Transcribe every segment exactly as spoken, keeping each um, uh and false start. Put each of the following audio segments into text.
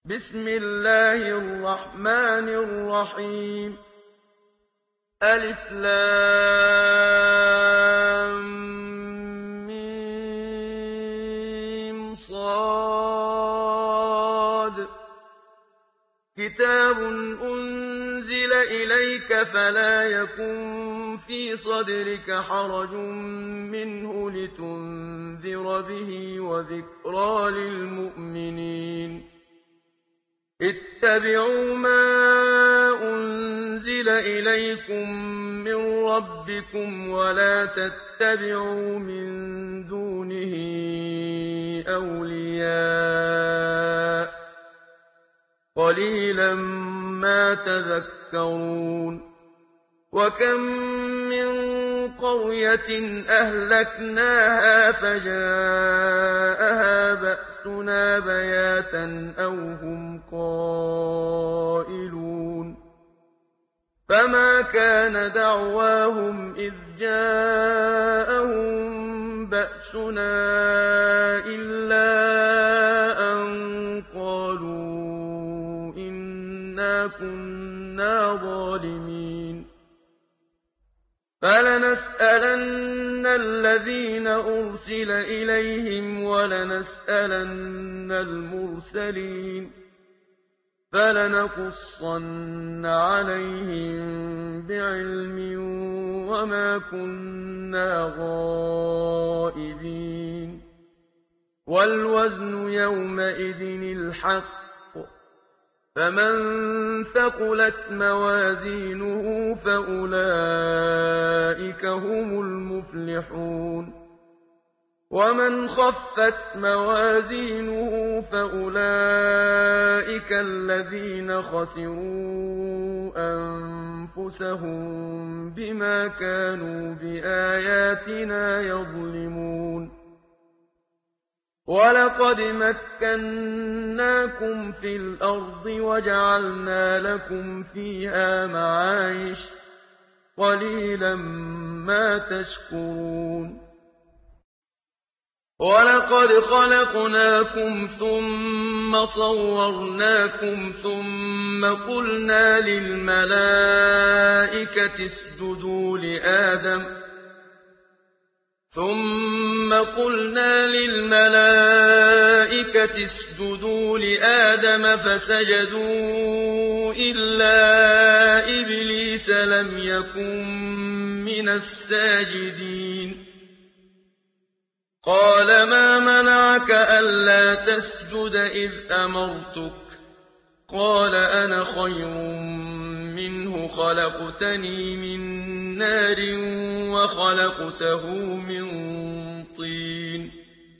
بسم الله الرحمن الرحيم ألف لام ميم صاد كتاب أنزل إليك فلا يكن في صدرك حرج منه لتنذر به وذكرى للمؤمنين اتبعوا ما أنزل إليكم من ربكم ولا تتبعوا من دونه أولياء قليلا ما تذكرون وكم من قرية أهلكناها فجاءها بأسنا بياتا أو هم قائلون فما كان دعواهم إذ جاءهم بأسنا إلا أن قالوا إنا كنا ظالمين فلنسألن الذين أرسل إليهم ولنسألن المرسلين فلنقصن عليهم بعلم وما كنا غائبين والوزن يومئذ الحق فمن ثقلت موازينه فأولئك هم المفلحون ومن خفت موازينه فأولئك الذين خسروا أنفسهم بما كانوا بآياتنا يظلمون ولقد مكناكم في الأرض وجعلنا لكم فيها معايش قليلا ما تشكرون ولقد خلقناكم ثم صورناكم ثم قلنا للملائكة اسجدوا لآدم ثم قلنا للملائكة اسجدوا لآدم فسجدوا إلا إبليس لم يكن من الساجدين قال ما منعك ألا تسجد إذ أمرتك قال أنا خير منه خلقتني من نار وخلقته من طين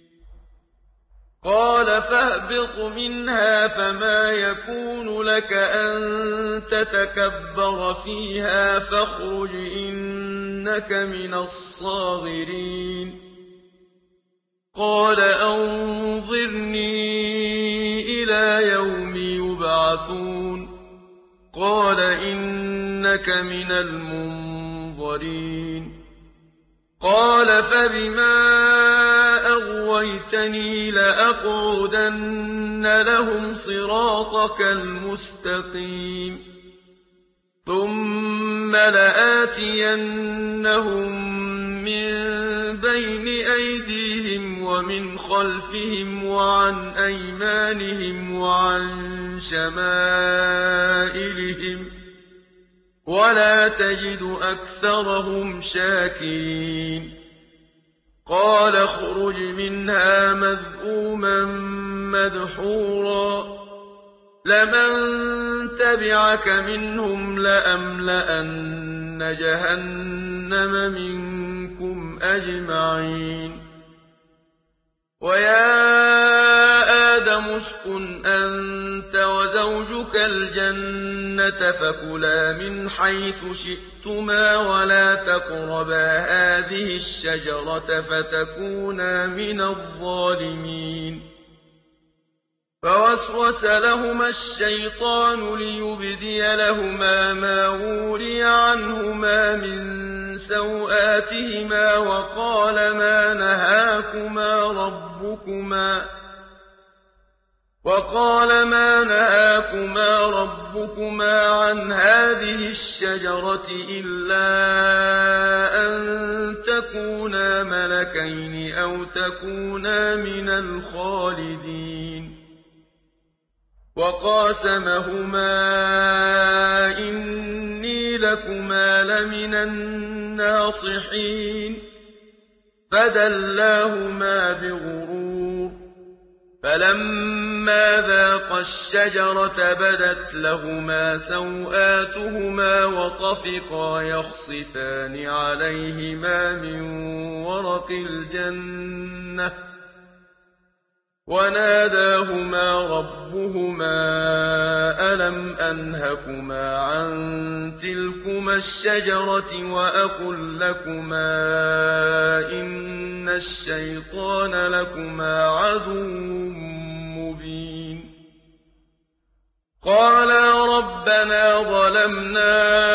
قال فاهبط منها فما يكون لك أن تتكبر فيها فاخرج إنك من الصاغرين قال أنظرني إلى يوم يبعثون قال إنك من المنظرين قال فبما أغويتني لأقعدن لهم صراطك المستقيم ثم لآتينهم من بين أيديهم ومن خلفهم وعن أيمانهم وعن شمائلهم ولا تجد أكثرهم شاكرين قال اخرج منها مذءوما مدحورا لمن تبعك منهم لأملأن جهنم منكم أجمعين ويا آدم اسكن أنت وزوجك الجنة فكلا من حيث شئتما ولا تقربا هذه الشجرة فتكونا من الظالمين فوسوس لهما الشيطان ليبدي لهما ما وري عنهما من سوآتهما وقال ما نهاكما ربكما وقال ما نهاكما ربكما عن هذه الشجرة إلا أن تكونا ملكين أو تكونا من الخالدين وقاسمهما إني لكما لمن الناصحين فدلاهما بغرور فلما ذاقا الشجرة بدت لهما سوآتهما وطفقا يخصفان عليهما من ورق الجنة وناداهما ربهما ألم أنهكما عن تلكما الشجرة وأقل لكما إن الشيطان لكما عدو مبين قالا ربنا ظلمنا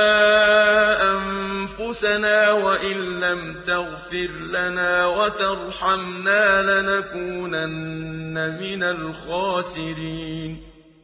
أنفسنا وإن لم تغفر لنا وترحمنا لنكونن من الخاسرين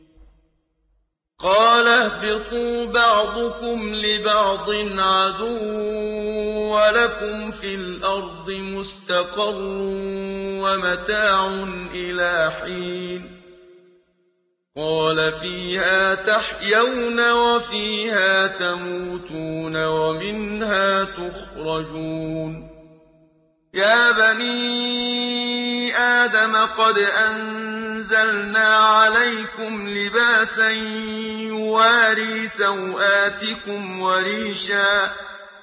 قال اهبطوا بعضكم لبعض عدو ولكم في الأرض مستقر ومتاع إلى حين قال فيها تحيون وفيها تموتون ومنها تخرجون يا بني آدم قد أنزلنا عليكم لباسا يواري سوآتكم وريشا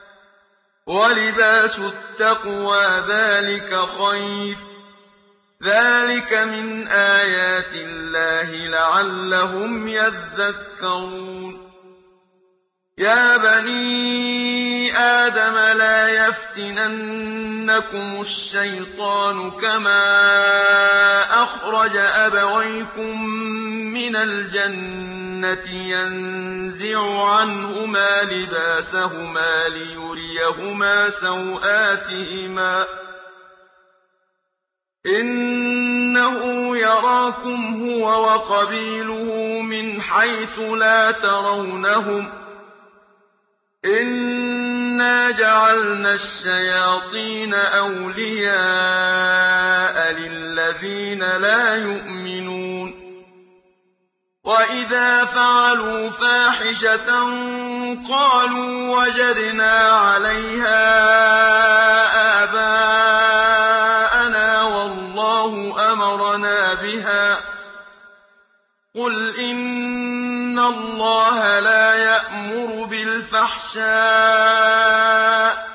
ولباس التقوى ذلك خير ذلك من آيات الله لعلهم يذكرون يا بني آدم لا يفتننكم الشيطان كما أخرج أبويكم من الجنة ينزع عنهما لباسهما ليريهما سوآتهما إنه يراكم هو وقبيله من حيث لا ترونهم إنا جعلنا الشياطين أولياء للذين لا يؤمنون وإذا فعلوا فاحشة قالوا وجدنا عليها آباءنا والله أمرنا بها قل إن الله لا يأمر بالفحشاء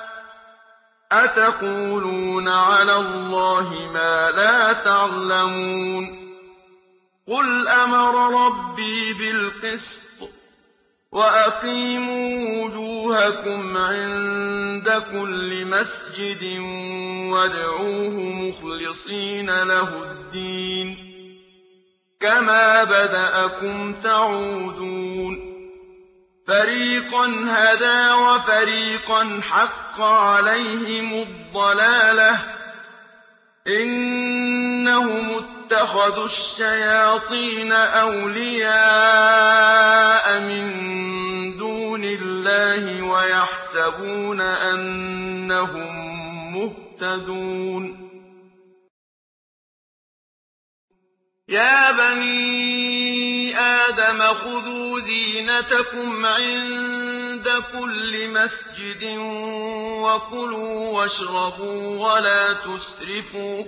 أتقولون على الله ما لا تعلمون قل أمر ربي بالقسط وأقيموا وجوهكم عند كل مسجد وادعوه مخلصين له الدين كما بدأكم تعودون فريقا هدى وفريقا حق عليهم الضلالة إنهم اتخذوا الشياطين أولياء من دون الله ويحسبون أنهم مهتدون يا بني آدم خذوا زينتكم عند كل مسجد وكلوا واشربوا ولا تسرفوا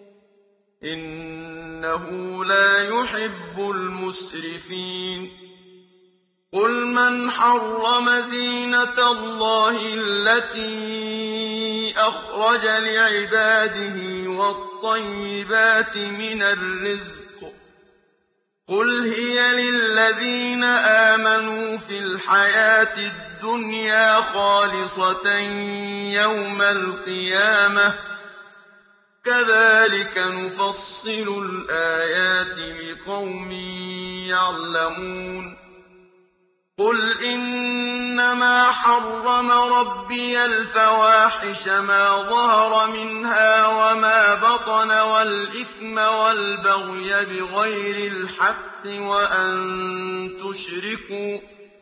إنه لا يحب المسرفين قل من حرم زينة الله التي أخرج لعباده والطيبات من الرزق قل هي للذين آمنوا في الحياة الدنيا خالصة يوم القيامة كذلك نفصل الآيات لقوم يعلمون قُلْ إِنَّمَا حَرَّمَ رَبِّيَ الْفَوَاحِشَ مَا ظَهَرَ مِنْهَا وَمَا بَطَنَ وَالْإِثْمَ وَالْبَغْيَ بِغَيْرِ الْحَقِّ وَأَن تُشْرِكُوا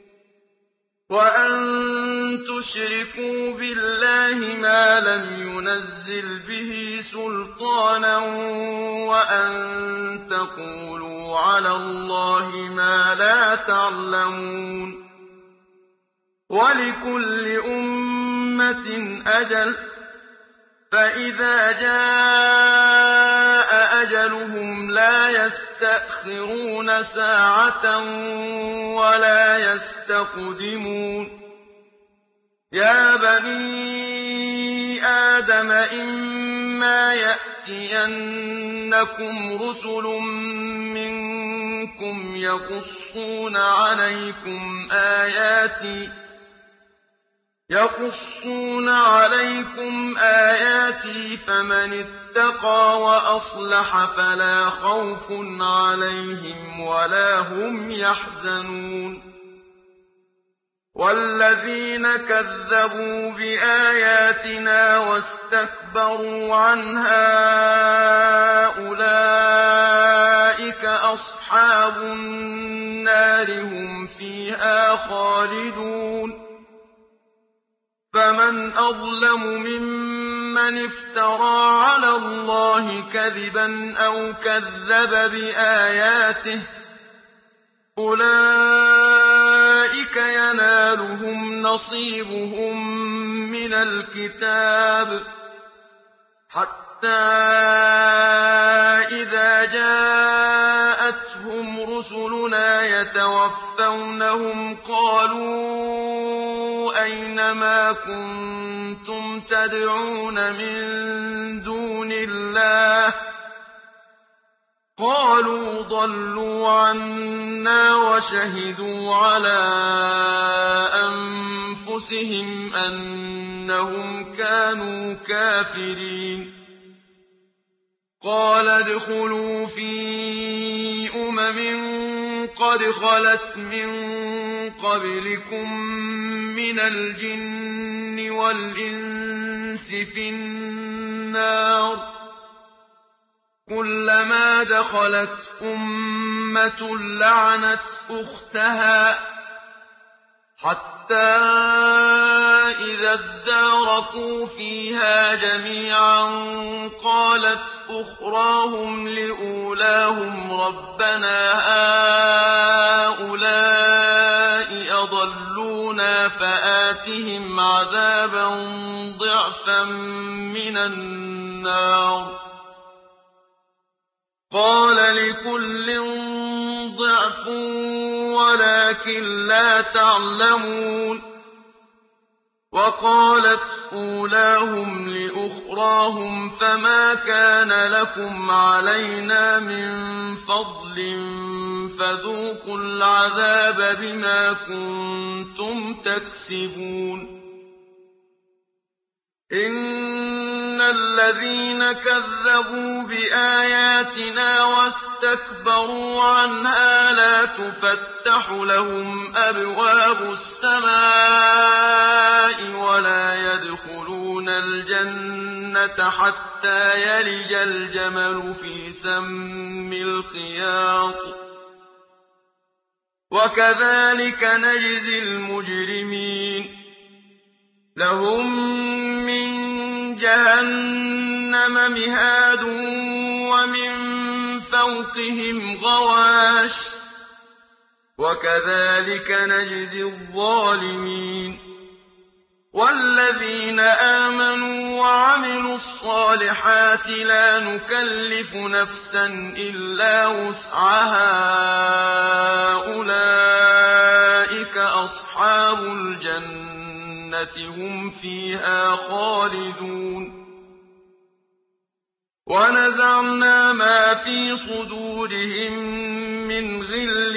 وَأَن تُشْرِكُوا بِاللَّهِ مَا لَمْ يُنَزِّلْ بِهِ سُلْطَانًا وَأَن تَقُولُوا عَلَى اللَّهِ مَا لَا تَعْلَمُونَ وَلِكُلِّ أُمَّةٍ أَجَلٌ ۖ فَإِذَا جَاءَ أَجَلُهُمْ لَا يَسْتَأْخِرُونَ سَاعَةً وَلَا يَسْتَقْدِمُونَ يَا بَنِي آدَمَ إِمَّا يَأْتِيَنَّكُمْ رُسُلٌ مِّنكُمْ يَقُصُّونَ عَلَيْكُمْ آيَاتِي يَقُصُّونَ عَلَيْكُمْ آيَاتِي فَمَنِ اتَّقَىٰ وَأَصْلَحَ فَلَا خَوْفٌ عَلَيْهِمْ وَلَا هُمْ يَحْزَنُونَ وَالَّذِينَ كَذَّبُوا بِآيَاتِنَا وَاسْتَكْبَرُوا عَنْهَا أُولَٰئِكَ أَصْحَابُ النَّارِ ۖ هُمْ فِيهَا خَالِدُونَ فَمَنْ أَظْلَمُ مِمَّنِ افْتَرَىٰ عَلَى اللَّهِ كَذِبًا أَوْ كَذَّبَ بِآيَاتِهِ ۚ أُولَٰئِكَ يَنَالُهُمْ نَصِيبُهُم مِّنَ الْكِتَابِ حَتَّىٰ إِذَا جَاءَتْهُمْ رُسُلُنَا يَتَوَفَّوْنَهُمْ قَالُوا أَيْنَ مَا كُنتُمْ تَدْعُونَ مِن دُونِ اللَّهِ ۖ قَالُوا ضَلُّوا عَنَّا وَشَهِدُوا عَلَىٰ أَنفُسِهِمْ أَنَّهُمْ كَانُوا كَافِرِينَ قَالَ ادْخُلُوا فِي أُمَمٍ قَدْ خَلَتْ مِن قَبْلِكُم مِّنَ الْجِنِّ وَالْإِنسِ فِي النَّارِ ۖ كُلَّمَا دَخَلَتْ أُمَّةٌ لَّعَنَتْ أُخْتَهَا حَتَّىٰ إِذَا ادَّارَكُوا فِيهَا جَمِيعًا قَالَتْ أُخْرَاهُمْ لِأُولَاهُمْ رَبَّنَا هَٰؤُلَاءِ أَضَلُّونَا فَآتِهِمْ عَذَابًا ضِعْفًا مِّنَ النَّارِ ۖ قَالَ لِكُلٍّ ضِعْفٌ وَلَٰكِن لَّا تَعْلَمُونَ وَقَالَتْ أُولَاهُمْ لِأُخْرَاهُمْ فَمَا كَانَ لَكُمْ عَلَيْنَا مِن فَضْلٍ فَذُوقُوا الْعَذَابَ بِمَا كُنتُمْ تَكْسِبُونَ إِنَّ الَّذِينَ كَذَّبُوا بِآيَاتِنَا وَاسْتَكْبَرُوا عَنْهَا لَا تُفَتَّحُ لَهُمْ أَبْوَابُ السَّمَاءِ وَلَا يَدْخُلُونَ الْجَنَّةَ حَتَّىٰ يَلِجَ الْجَمَلُ فِي سَمِّ الْخِيَاطِ ۚ وَكَذَٰلِكَ نَجْزِي الْمُجْرِمِينَ لَهُم مِّن جَهَنَّمَ مِهَادٌ وَمِن فَوْقِهِمْ غَوَاشٍ ۚ وَكَذَٰلِكَ نَجْزِي الظَّالِمِينَ وَالَّذِينَ آمَنُوا وَعَمِلُوا الصَّالِحَاتِ لَا نُكَلِّفُ نَفْسًا إِلَّا وُسْعَهَا أُولَٰئِكَ أَصْحَابُ الْجَنَّةِ هُمْ فِيهَا خَالِدُونَ وَنَزَعْنَا مَا فِي صُدُورِهِم مِّنْ غِلٍّ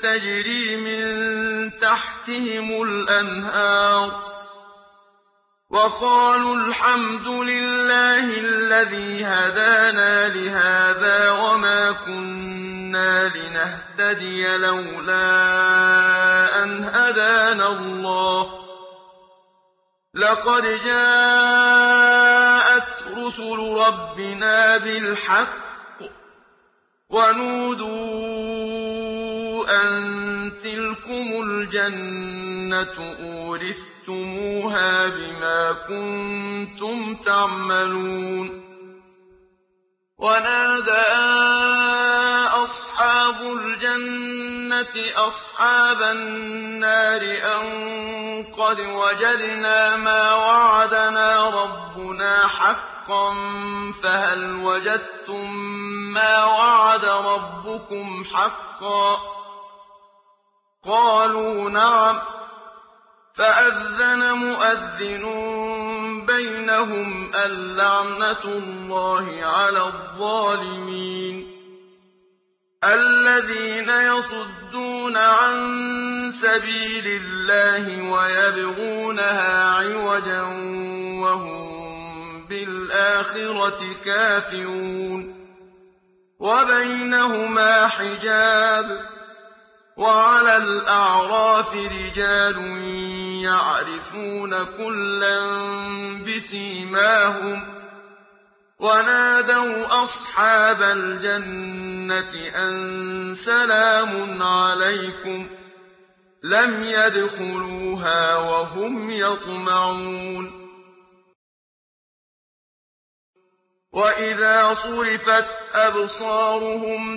تَجْرِي مِن تَحْتِهِمُ الْأَنْهَارُ وقالوا الحمد لله الذي هدانا لهذا وما كنا لنهتدي لولا أن هدانا الله لقد جاءت رسل ربنا بالحق ونودوا أن تلكم الجنة أورثتموها بما كنتم تعملون ونادى أصحاب الجنة أصحاب النار أن قد وجدنا ما وعدنا ربنا حقا فهل وجدتم ما وعد ربكم حقا قالوا نعم فأذن مؤذن بينهم اللعنة الله على الظالمين الذين يصدون عن سبيل الله ويبغونها عوجا وهم بالآخرة كافرون وبينهما حجاب وعلى الأعراف رجال يعرفون كلا بسيماهم ونادوا أصحاب الجنة أن سلام عليكم لم يدخلوها وهم يطمعون وإذا صرفت أبصارهم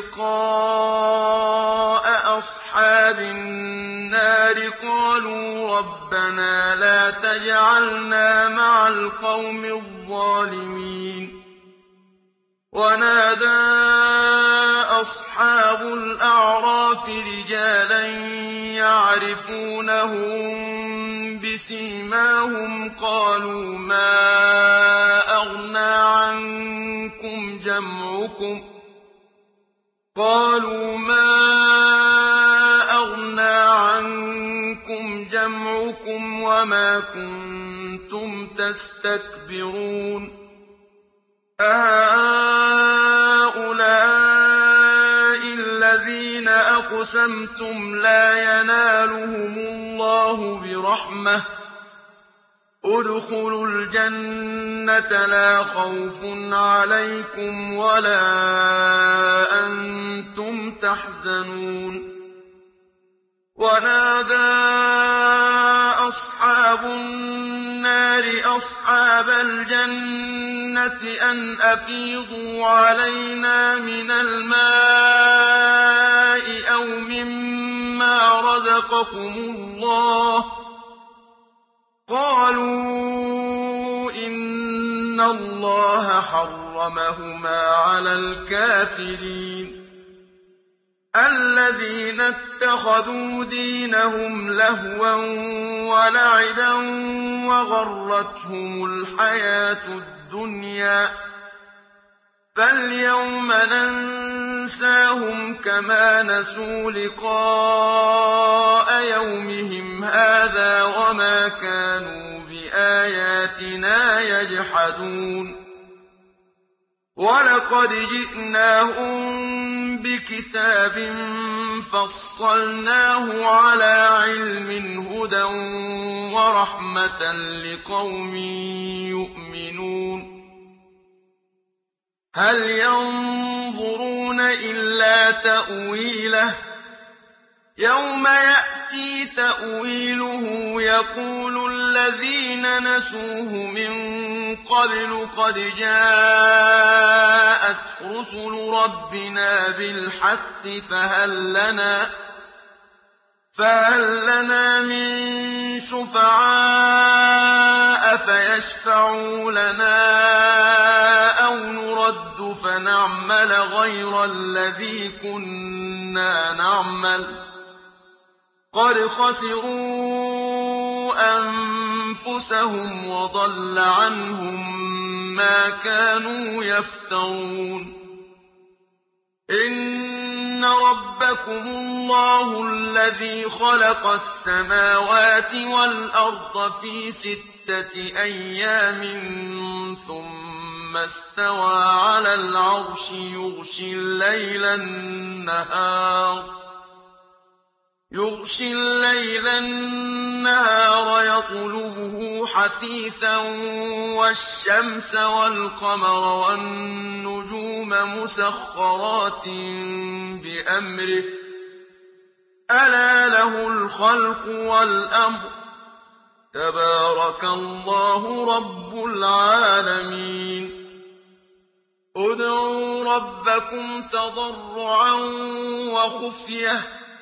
تلقاء أصحاب النار قالوا ربنا لا تجعلنا مع القوم الظالمين ونادى أصحاب الأعراف رجالا يعرفونهم بسيماهم قالوا ما أغنى عنكم جمعكم قالوا ما أغنى عنكم جمعكم وما كنتم تستكبرون أهؤلاء الذين أقسمتم لا ينالهم الله برحمة ادخلوا الجنة لا خوف عليكم ولا أنتم تحزنون ونادى أصحاب النار أصحاب الجنة أن أفيضوا علينا من الماء أو مما رزقكم الله قالوا إن الله حرمهما على الكافرين الذين اتخذوا دينهم لهوا ولعبا وغرتهم الحياة الدنيا فاليوم ننساهم كما نسوا لقاء يومهم هذا وما كانوا بآياتنا يجحدون ولقد جئناهم بكتاب فصلناه على علم هدى ورحمة لقوم يؤمنون هل ينظرون إلا تأويله يوم يأتي تأويله يقول الذين نسوه من قبل قد جاءت رسل ربنا بالحق فهل لنا فهل لنا من شفعاء فيشفعوا لنا أو نرد فنعمل غير الذي كنا نعمل قد خسروا أنفسهم وضل عنهم ما كانوا يفترون إن رب رَبَّكُمُ اللَّهُ الَّذِي خَلَقَ السَّمَاوَاتِ وَالْأَرْضَ فِي سِتَّةِ أَيَّامٍ ثُمَّ اسْتَوَىٰ عَلَى الْعَرْشِ يُغْشِي اللَّيْلَ النَّهَارَ يُغْشِي اللَّيْلَ النَّهَارَ يَطْلُبُهُ حَثِيثًا وَالشَّمْسَ وَالْقَمَرَ وَالنُّجُومَ مُسَخَّرَاتٍ بِأَمْرِهِ ۗ أَلَا لَهُ الْخَلْقُ وَالْأَمْرُ ۗ تَبَارَكَ اللَّهُ رَبُّ الْعَالَمِينَ ادْعُوا رَبَّكُمْ تَضَرُّعًا وَخُفْيَةً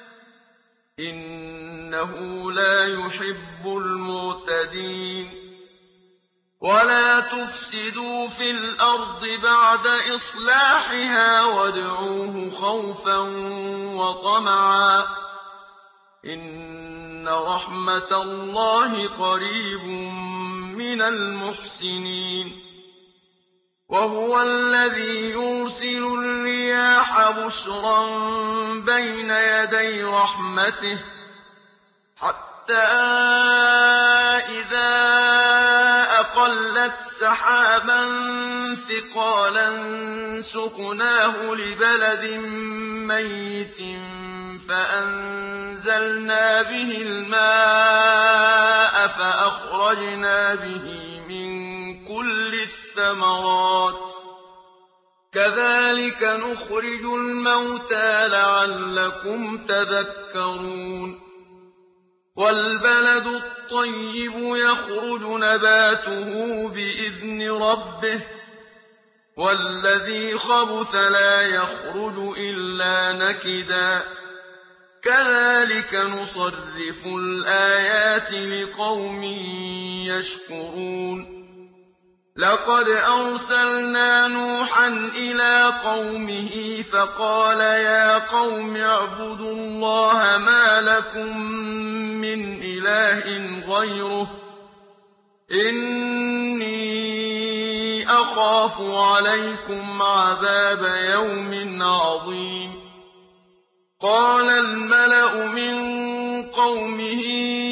إِنَّهُ لَا يُحِبُّ الْمُعْتَدِينَ وَلَا تُفْسِدُوا فِي الْأَرْضِ بَعْدَ إِصْلَاحِهَا وَادْعُوهُ خَوْفًا وَطَمَعًا ۚ إِنَّ رَحْمَتَ اللَّهِ قَرِيبٌ مِّنَ الْمُحْسِنِينَ وَهُوَ الَّذِي يُرْسِلُ الرِّيَاحَ بُشْرًا بَيْنَ يَدَيْ رَحْمَتِهِ حَتَّىٰ إِذَا أَقَلَّتْ سَحَابًا ثِقَالًا سُقْنَاهُ لِبَلَدٍ مَّيِّتٍ فَأَنزَلْنَا بِهِ الْمَاءَ فَأَخْرَجْنَا بِهِ مِن كُلِّ الثَّمَرَاتِ ۚ كَذَٰلِكَ نُخْرِجُ الْمَوْتَىٰ لَعَلَّكُمْ تَذَكَّرُونَ وَالْبَلَدُ الطَّيِّبُ يَخْرُجُ نَبَاتُهُ بِإِذْنِ رَبِّهِ ۖ وَالَّذِي خَبُثَ لَا يَخْرُجُ إِلَّا نَكِدًا ۚ كَذَٰلِكَ نُصَرِّفُ الْآيَاتِ لِقَوْمٍ يَشْكُرُونَ لَقَدْ أَرْسَلْنَا نُوحًا إِلَىٰ قَوْمِهِ فَقَالَ يَا قَوْمِ اعْبُدُوا اللَّهَ مَا لَكُم مِّنْ إِلَٰهٍ غَيْرُهُ إِنِّي أَخَافُ عَلَيْكُمْ عَذَابَ يَوْمٍ عَظِيمٍ قَالَ الْمَلَأُ مِن قَوْمِهِ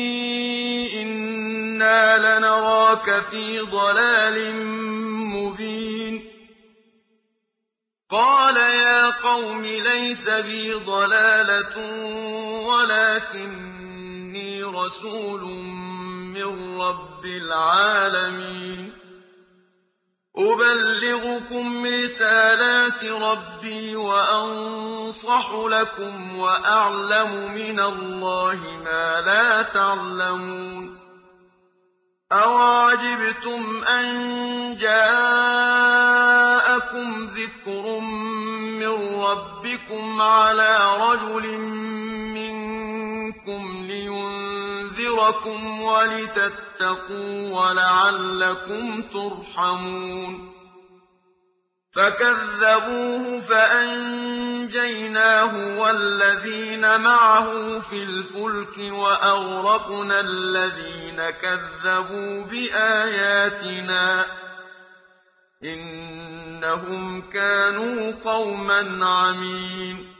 إِنَّا لَنَرَاكَ فِي ضَلَالٍ مُّبِينٍ قَالَ يَا قَوْمِ لَيْسَ بِي ضَلَالَةٌ وَلَٰكِنِّي رَسُولٌ مِّن رَّبِّ الْعَالَمِينَ أُبَلِّغُكُمْ رِسَالَاتِ رَبِّي وَأَنصَحُ لَكُمْ وَأَعْلَمُ مِنَ اللَّهِ مَا لَا تَعْلَمُونَ أَوَعَجِبْتُمْ أَن جَاءَكُمْ ذِكْرٌ مِّن رَّبِّكُمْ عَلَىٰ رَجُلٍ مِّنكُمْ لِيُنذِرَكُمْ وَلِتَتَّقُوا وَلَعَلَّكُمْ تُرْحَمُونَ فَكَذَّبُوهُ فَأَنجَيْنَاهُ وَالَّذِينَ مَعَهُ فِي الْفُلْكِ وَأَغْرَقْنَا الَّذِينَ كَذَّبُوا بِآيَاتِنَا ۚ إِنَّهُمْ كَانُوا قَوْمًا عَمِينَ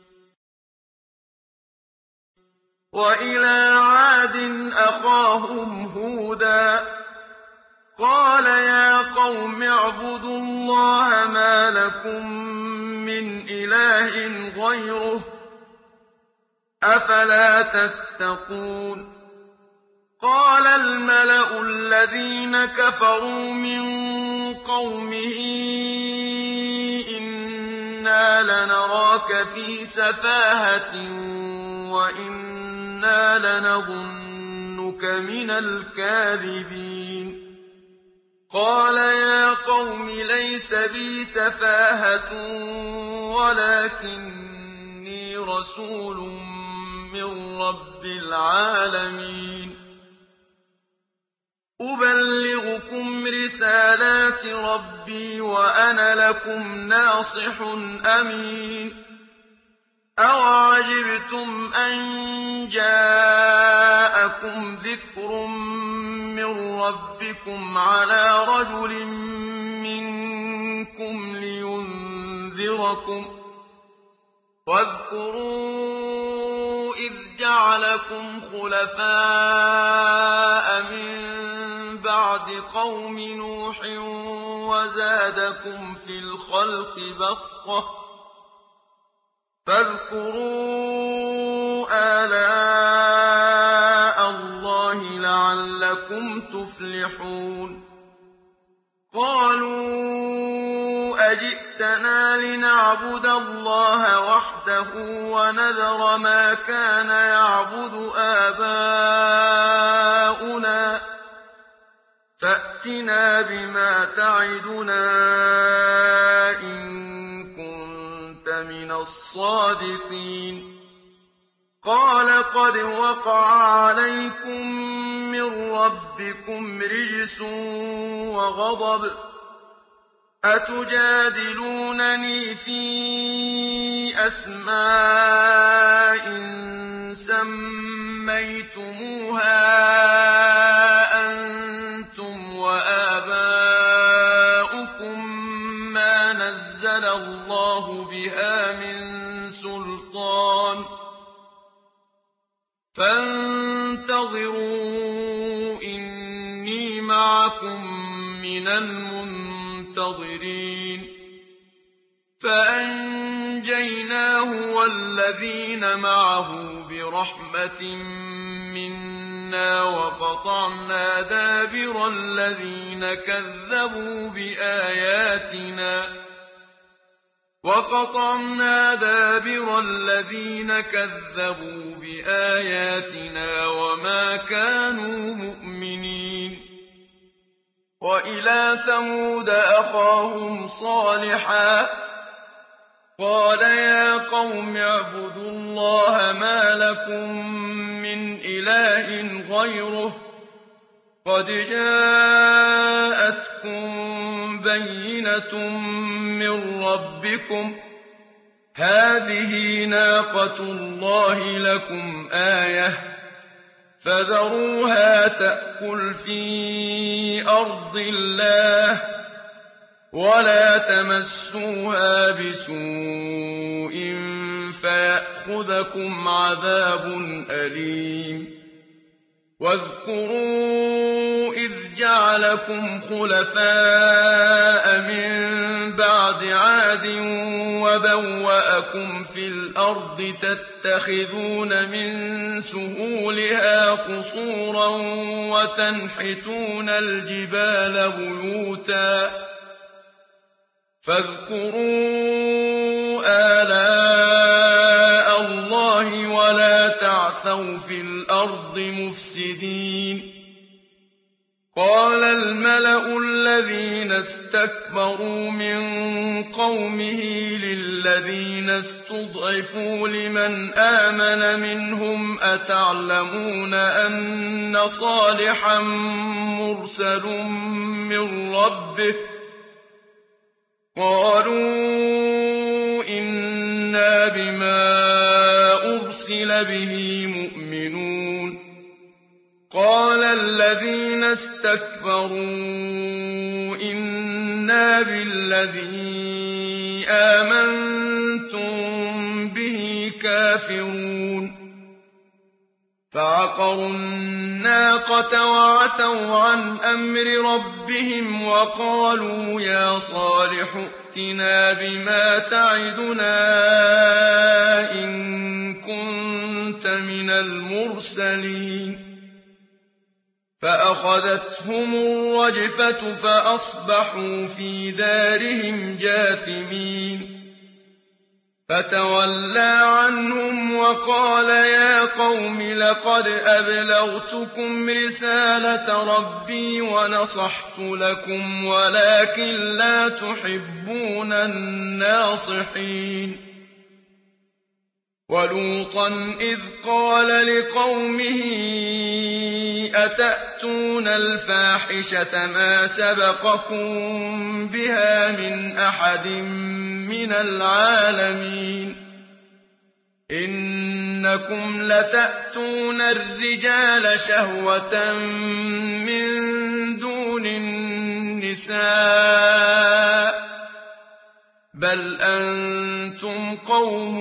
وَإِلَىٰ عَادٍ أَخَاهُمْ هُودًا قَالَ يَا قَوْمِ اعْبُدُوا اللَّهَ مَا لَكُم مِّنْ إِلَٰهٍ غَيْرُهُ ۖ أَفَلَا تَتَّقُونَ قَالَ الْمَلَأُ الَّذِينَ كَفَرُوا مِن قَوْمِهِ إِنَّا لَنَرَاكَ فِي سَفَاهَةٍ وَإِنَّا لَنَظُنُّكَ مِنَ الْكَاذِبِينَ قَالَ يَا قَوْمِ لَيْسَ بِي سَفَاهَةٌ وَلَٰكِنِّي رَسُولٌ مِّن رَّبِّ الْعَالَمِينَ أُبَلِّغُكُمْ رِسَالَاتِ رَبِّي وَأَنَا لَكُمْ نَاصِحٌ أَمِينٌ أَوَعَجِبْتُمْ أَن جَاءَكُمْ ذِكْرٌ مِّن رَّبِّكُمْ عَلَىٰ رَجُلٍ مِّنكُمْ لِيُنذِرَكُمْ ۚ واذكروا إذ جعلكم خلفاء من بعد قوم نوح وزادكم في الخلق بسطة فاذكروا آلاء الله لعلكم تفلحون قالوا أجئتنا لنعبد الله وحده ونذر ما كان يعبد آباؤنا فأتنا بما تعدنا إن كنت من الصادقين قال قد وقع عليكم من ربكم رجس وغضب أتجادلونني في أسماء سميتموها أنتم وآباؤكم ما نزل الله بها من سلطان فانتظروا إني معكم من المنتظرين فأنجيناه والذين معه برحمة منا وقطعنا دابر الذين كذبوا بآياتنا وقطعنا دابر الذين كذبوا بآياتنا وما كانوا مؤمنين وإلى ثمود أخاهم صالحا قال يا قوم اعبدوا الله ما لكم من إله غيره قد جاءتكم بينة من ربكم هذه ناقة الله لكم آية فذروها تأكل في أرض الله ولا تمسوها بسوء فيأخذكم عذاب أليم واذكروا إذ جعلكم خلفاء من بعد عاد وبوأكم في الأرض تتخذون من سهولها قصورا وتنحتون الجبال بيوتا فاذكروا آلاء الله ولا تعثوا في الأرض مفسدين قال الملأ الذين استكبروا من قومه للذين استضعفوا لمن آمن منهم أتعلمون أن صالحا مرسل من ربه قالوا إنا بما أرسل به مؤمنون قال الذين استكبروا إنا بالذي آمنتم به كافرون فعقروا الناقة وعتوا عن أمر ربهم وقالوا يا صالح ائتنا بما تعدنا إن كنت من المرسلين فأخذتهم الرجفة فأصبحوا في دارهم جاثمين فتولى عنهم وقال يا قوم لقد أبلغتكم رسالة ربي ونصحت لكم ولكن لا تحبون الناصحين ولوطا إذ قال لقومه أتأتون الفاحشة ما سبقكم بها من أحد من العالمين إنكم لتأتون الرجال شهوة من دون النساء بل أنتم قوم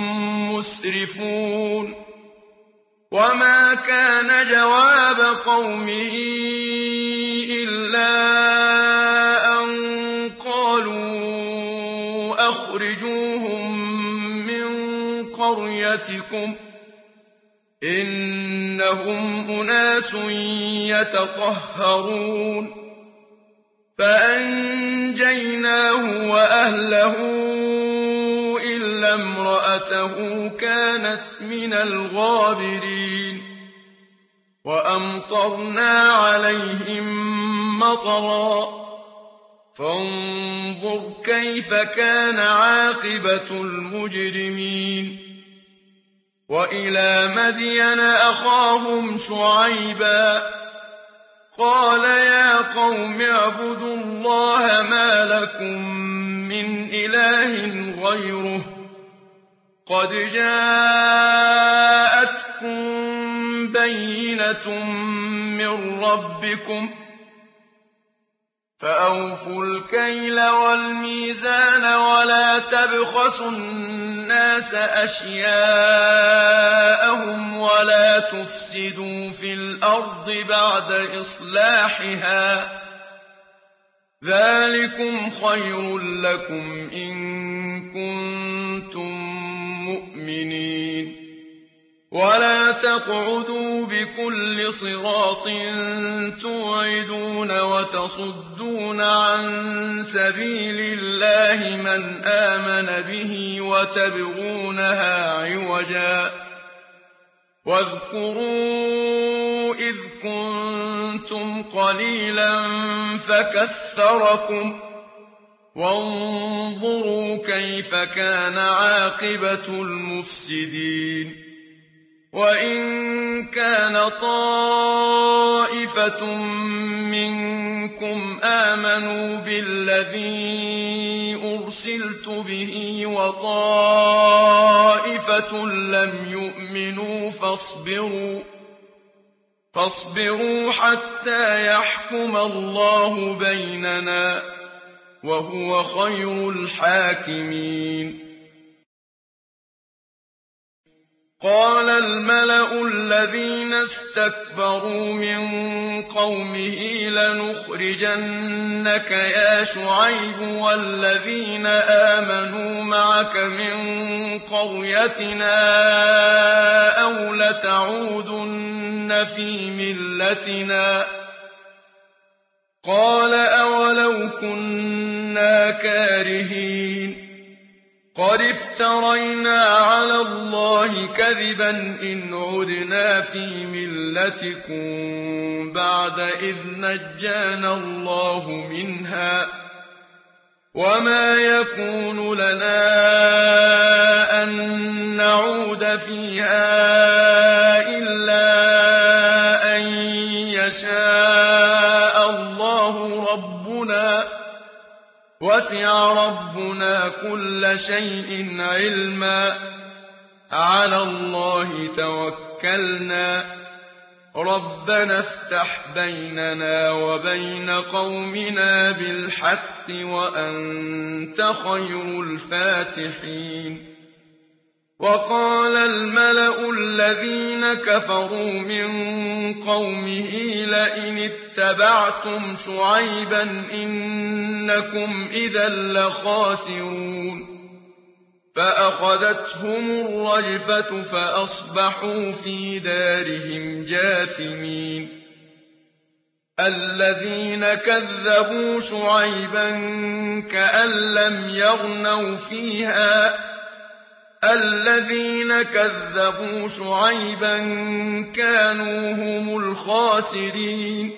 مسرفون وما كان جواب قومه إلا أن قالوا أخرجوهم من قريتكم إنهم أناس يتطهرون فأنجيناه وأهله إلا امرأته كانت من الغابرين وأمطرنا عليهم مطرا فانظر كيف كان عاقبة المجرمين وإلى مدين أخاهم شعيبا قال يا قوم اعبدوا الله ما لكم من إله غيره قد جاءتكم بينة من ربكم فأوفوا الكيل والميزان ولا تبخسوا الناس أشياءهم ولا تفسدوا في الأرض بعد إصلاحها ذلكم خير لكم إن كنتم مؤمنين ولا تقعدوا بكل صراط توعدون وتصدون عن سبيل الله من آمن به وتبغونها عوجا واذكروا إذ كنتم قليلا فكثركم وانظروا كيف كان عاقبة المفسدين وإن كان طائفة منكم آمنوا بالذي أرسلت به وطائفة لم يؤمنوا فاصبروا فاصبروا حتى يحكم الله بيننا وهو خير الحاكمين قال الملأ الذين استكبروا من قومه لنخرجنك يا شعيب والذين آمنوا معك من قريتنا أو لتعودن في ملتنا قال أولو كنا كارهين قد افترينا على الله كذبا إن عدنا في ملتكم بعد إذ نجانا الله منها وما يكون لنا أن نعود فيها إلا أن يشاء الله ربنا وسع ربنا كل شيء علما على الله توكلنا ربنا افتح بيننا وبين قومنا بالحق وأنت خير الفاتحين وقال الملأ الذين كفروا من قومه لئن اتبعتم شعيبا إنكم إذا لخاسرون فأخذتهم الرجفة فأصبحوا في دارهم جاثمين الذين كذبوا شعيبا كأن لم يغنوا فيها الذين كذبوا شعيبا كانوا هم الخاسرين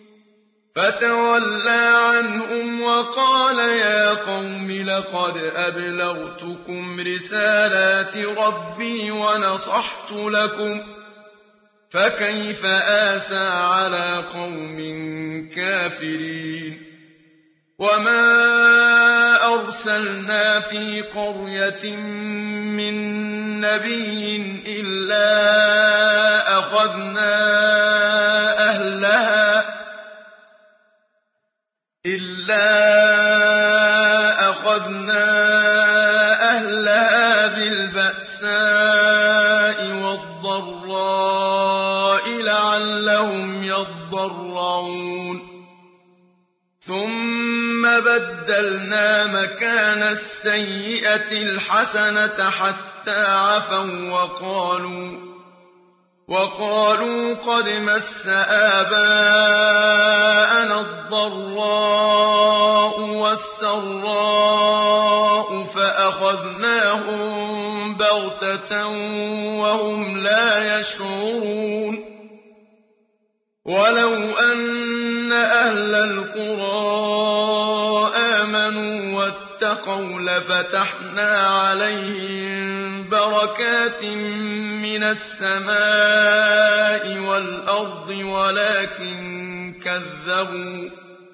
فتولى عنهم وقال يا قوم لقد أبلغتكم رسالات ربي ونصحت لكم فكيف آسى على قوم كافرين وما أرسلنا في قرية من نبي إلا أخذنا أهلها إلا أخذنا بالبأساء والضراء لعلهم يضرعون ثم بدلنا مكان السيئة الحسنة حتى عفوا وقالوا وقالوا قد مس آباءنا الضراء والسراء فأخذناهم بغتة وهم لا يشعرون ولو أن أهل القرى آمنوا واتقوا لفتحنا عليهم بركات من السماء والأرض ولكن كذبوا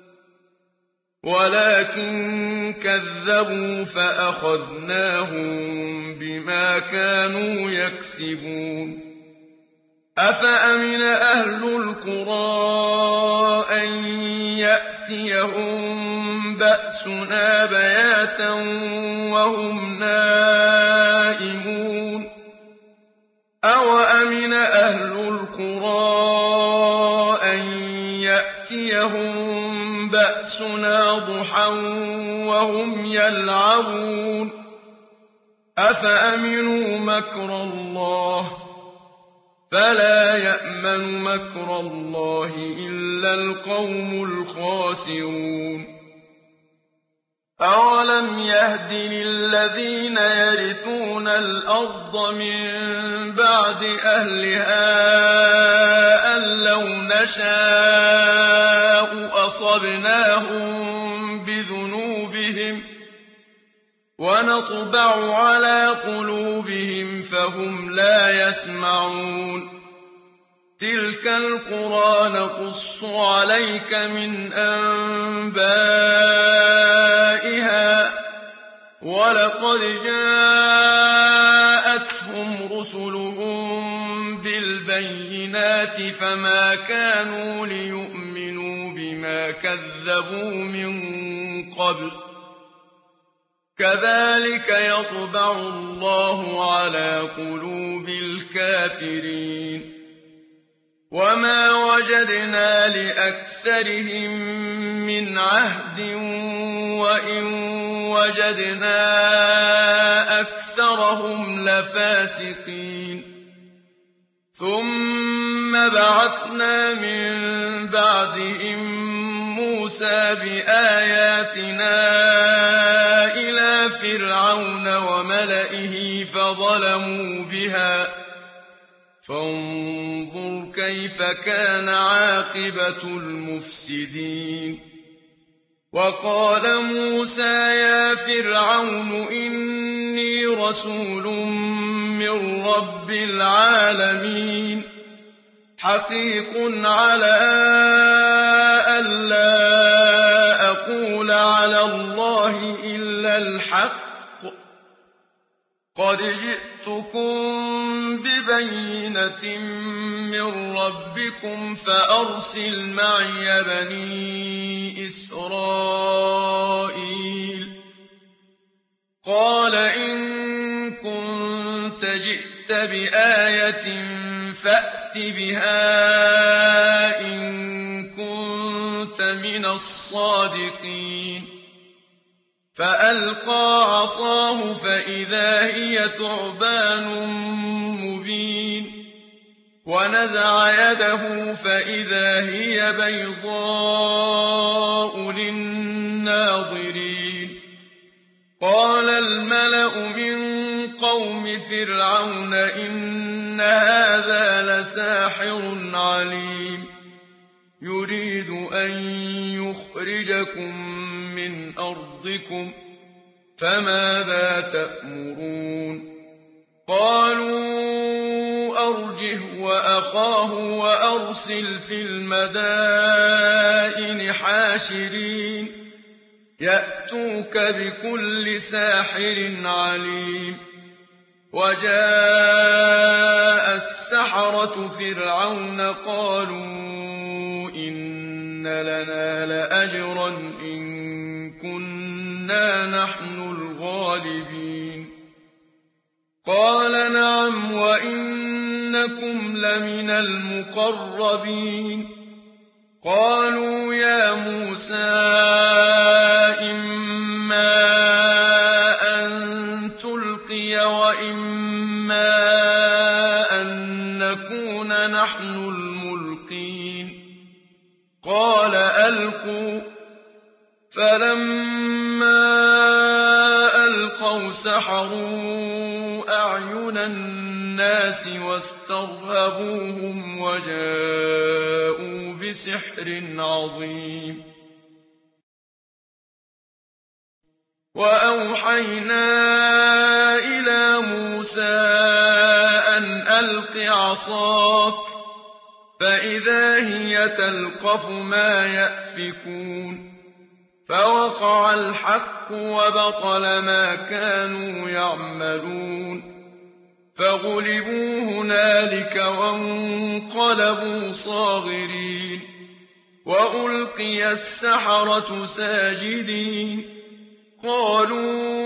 ولكن كذبوا فأخذناهم بما كانوا يكسبون أفأمن أهل القرى أن يأتيهم بأسنا بياتا وهم نائمون أوأمن أهل القرى أن يأتيهم بأسنا ضحى وهم يلعبون أفأمنوا مكر الله فلا يأمن مكر الله إلا القوم الخاسرون أولم يهد للذين يرثون الأرض من بعد أهلها أن لو نشاء أصبناهم بذنوبهم ونطبع على قلوبهم فهم لا يسمعون تلك القرى نقص عليك من أنبائها ولقد جاءتهم رسلهم بالبينات فما كانوا ليؤمنوا بما كذبوا من قبل كذلك يطبع الله على قلوب الكافرين وما وجدنا لأكثرهم من عهد وإن وجدنا أكثرهم لفاسقين ثم بعثنا من بعدهم موسى بآياتنا إلى فرعون وملئه فظلموا بها فانظر كيف كان عاقبة المفسدين وقال موسى يا فرعون إني رسول من رب العالمين حقيق على ألا أقول على الله إلا الحق قد جئتكم ببينة من ربكم فأرسل معي بني إسرائيل قال إن كنت جئت بآية فأت بها إن كنت من الصادقين فألقى عصاه فإذا هي ثعبان مبين ونزع يده فإذا هي بيضاء للناظرين قال الملأ من قوم فرعون إن هذا لساحر عليم يريد أن يخرجكم من أرضكم فماذا تأمرون قالوا أرجه وأخاه وأرسل في المدائن حاشرين يأتوك بكل ساحر عليم وجاء السحرة فرعون قالوا إن لنا لأجرا إن كنا نحن الغالبين قال نعم وإنكم لمن المقربين قالوا يا موسى إما أن تلقي وإما أن نكون نحن الملقين قال ألقوا فلما ألقوا سحروا أعين الناس واسترهبوهم وجاءوا بسحر عظيم وأوحينا إلى موسى أن ألق عصاك فإذا هي تلقف ما يأفكون فوقع الحق وبطل ما كانوا يعملون فغلبوا هنالك وانقلبوا صاغرين وألقي السحرة ساجدين قالوا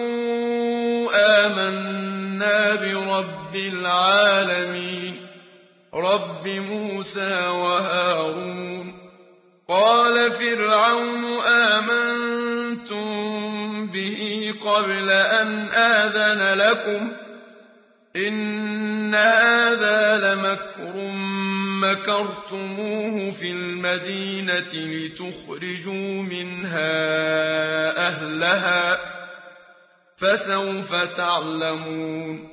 آمنا برب العالمين رب موسى وهارون قال فرعون آمنتم به قبل أن آذن لكم إن هذا لمكر مكرتموه في المدينة لتخرجوا منها أهلها فسوف تعلمون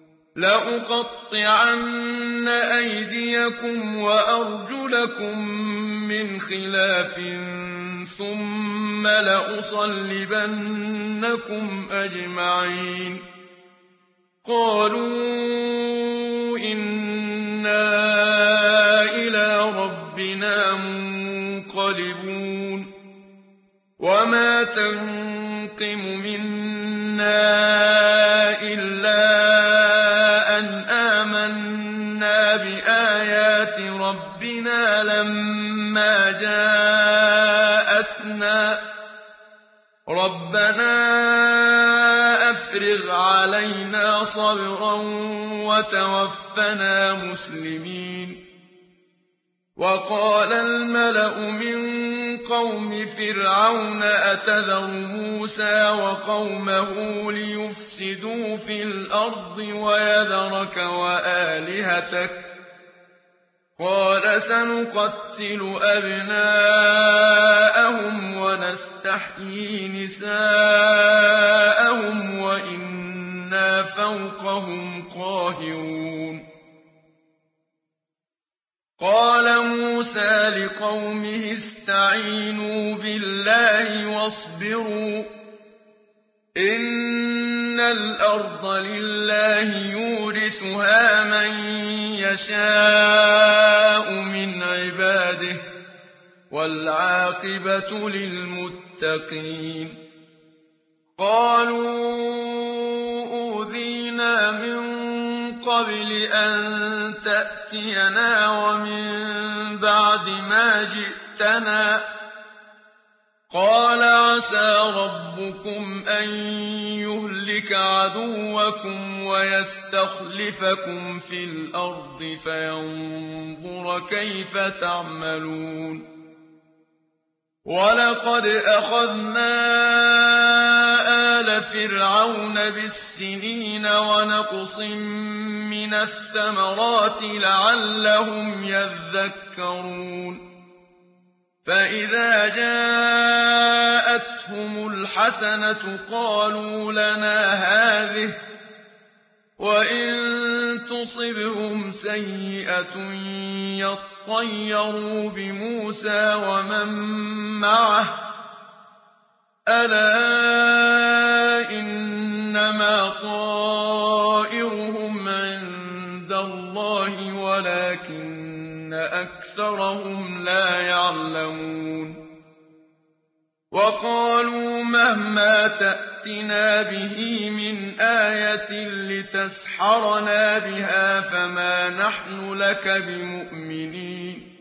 لأقطعن أيديكم وأرجلكم من خلاف ثم لأصلبنكم أجمعين قالوا إنا إلى ربنا منقلبون وما تنقم منا إلا أن آمنا بآيات ربنا لما جاءتنا ربنا أفرغ علينا صبرا وتوفنا مسلمين وقال الملأ من قوم فرعون أتذر موسى وقومه ليفسدوا في الأرض ويذرك وآلهتك قال سنقتل أبناءهم ونستحيي نساءهم وإنا فوقهم قاهرون قال موسى لقومه استعينوا بالله واصبروا إن الأرض لله يورثها من يشاء من عباده والعاقبة للمتقين قالوا أوذينا من قبل أن تأتينا ومن بعد ما جئتنا قال عسى ربكم أن يهلك عدوكم ويستخلفكم في الأرض فينظر كيف تعملون ولقد أخذنا آل فرعون بالسنين ونقص من الثمرات لعلهم يذكرون فإذا جاءتهم الحسنة قالوا لنا هذه وإن تصبهم سيئة يطيروا بموسى ومن معه ألا إنما طائرهم عند الله ولكن أكثرهم لا يعلمون وقالوا مهما تأتنا به من آية لتسحرنا بها فما نحن لك بمؤمنين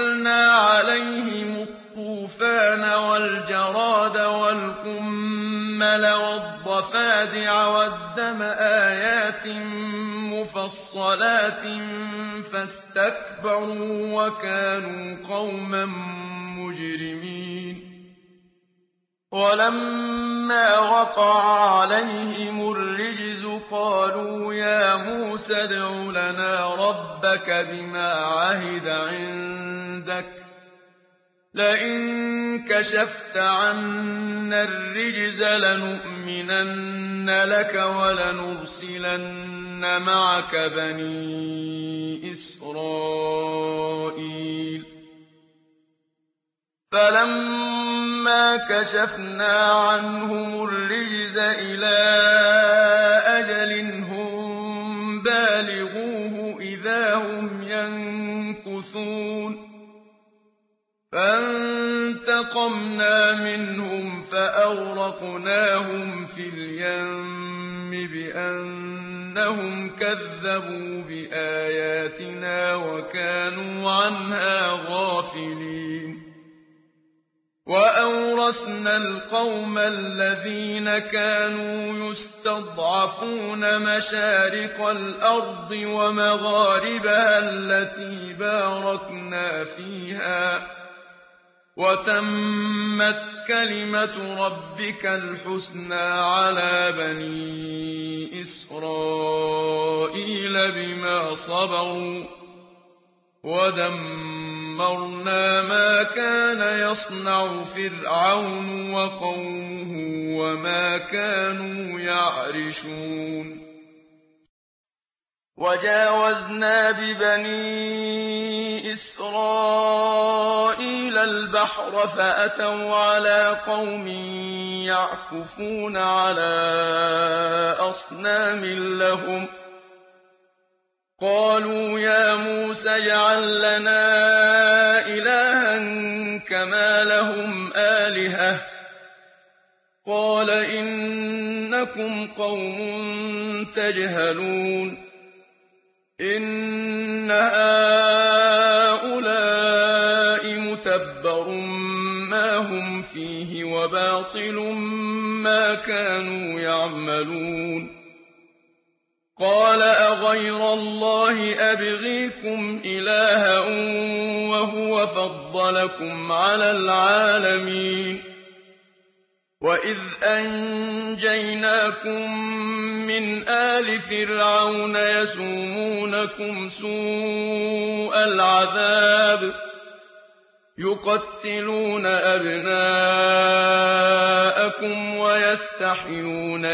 فأرسلنا عليهم الطوفان والجراد والقمل والنمل والضفادع والدم آيات مفصلات فاستكبروا وكانوا قوما مجرمين ولما وقع عليهم الرجز قالوا يا موسى ادع لنا ربك بما عهد عندك لئن كشفت عنا الرجز لنؤمنن لك ولنرسلن معك بني إسرائيل فلما كشفنا عنهم الرجز إلى أجل هم بالغوه إذا هم ينكثون فانتقمنا منهم فأغرقناهم في اليم بأنهم كذبوا بآياتنا وكانوا عنها غافلين وأورثنا القوم الذين كانوا يستضعفون مشارق الأرض ومغاربها التي باركنا فيها وتمت كلمة ربك الحسنى على بني إسرائيل بما صبروا ودمرنا ما كان يصنع فرعون وقومه وما كانوا يعرشون وجاوزنا ببني إسرائيل البحر فأتوا على قوم يعكفون على أصنام لهم قالوا يا موسى اجعل لنا إلها كما لهم آلهة قال إنكم قوم تجهلون إن هؤلاء متبر ما هم فيه وباطل ما كانوا يعملون قال أغير الله أبغيكم إلها وهو فضلكم على العالمين وإذ أنجيناكم من آل فرعون يسومونكم سوء العذاب يقتلون أبناءكم ويستحيون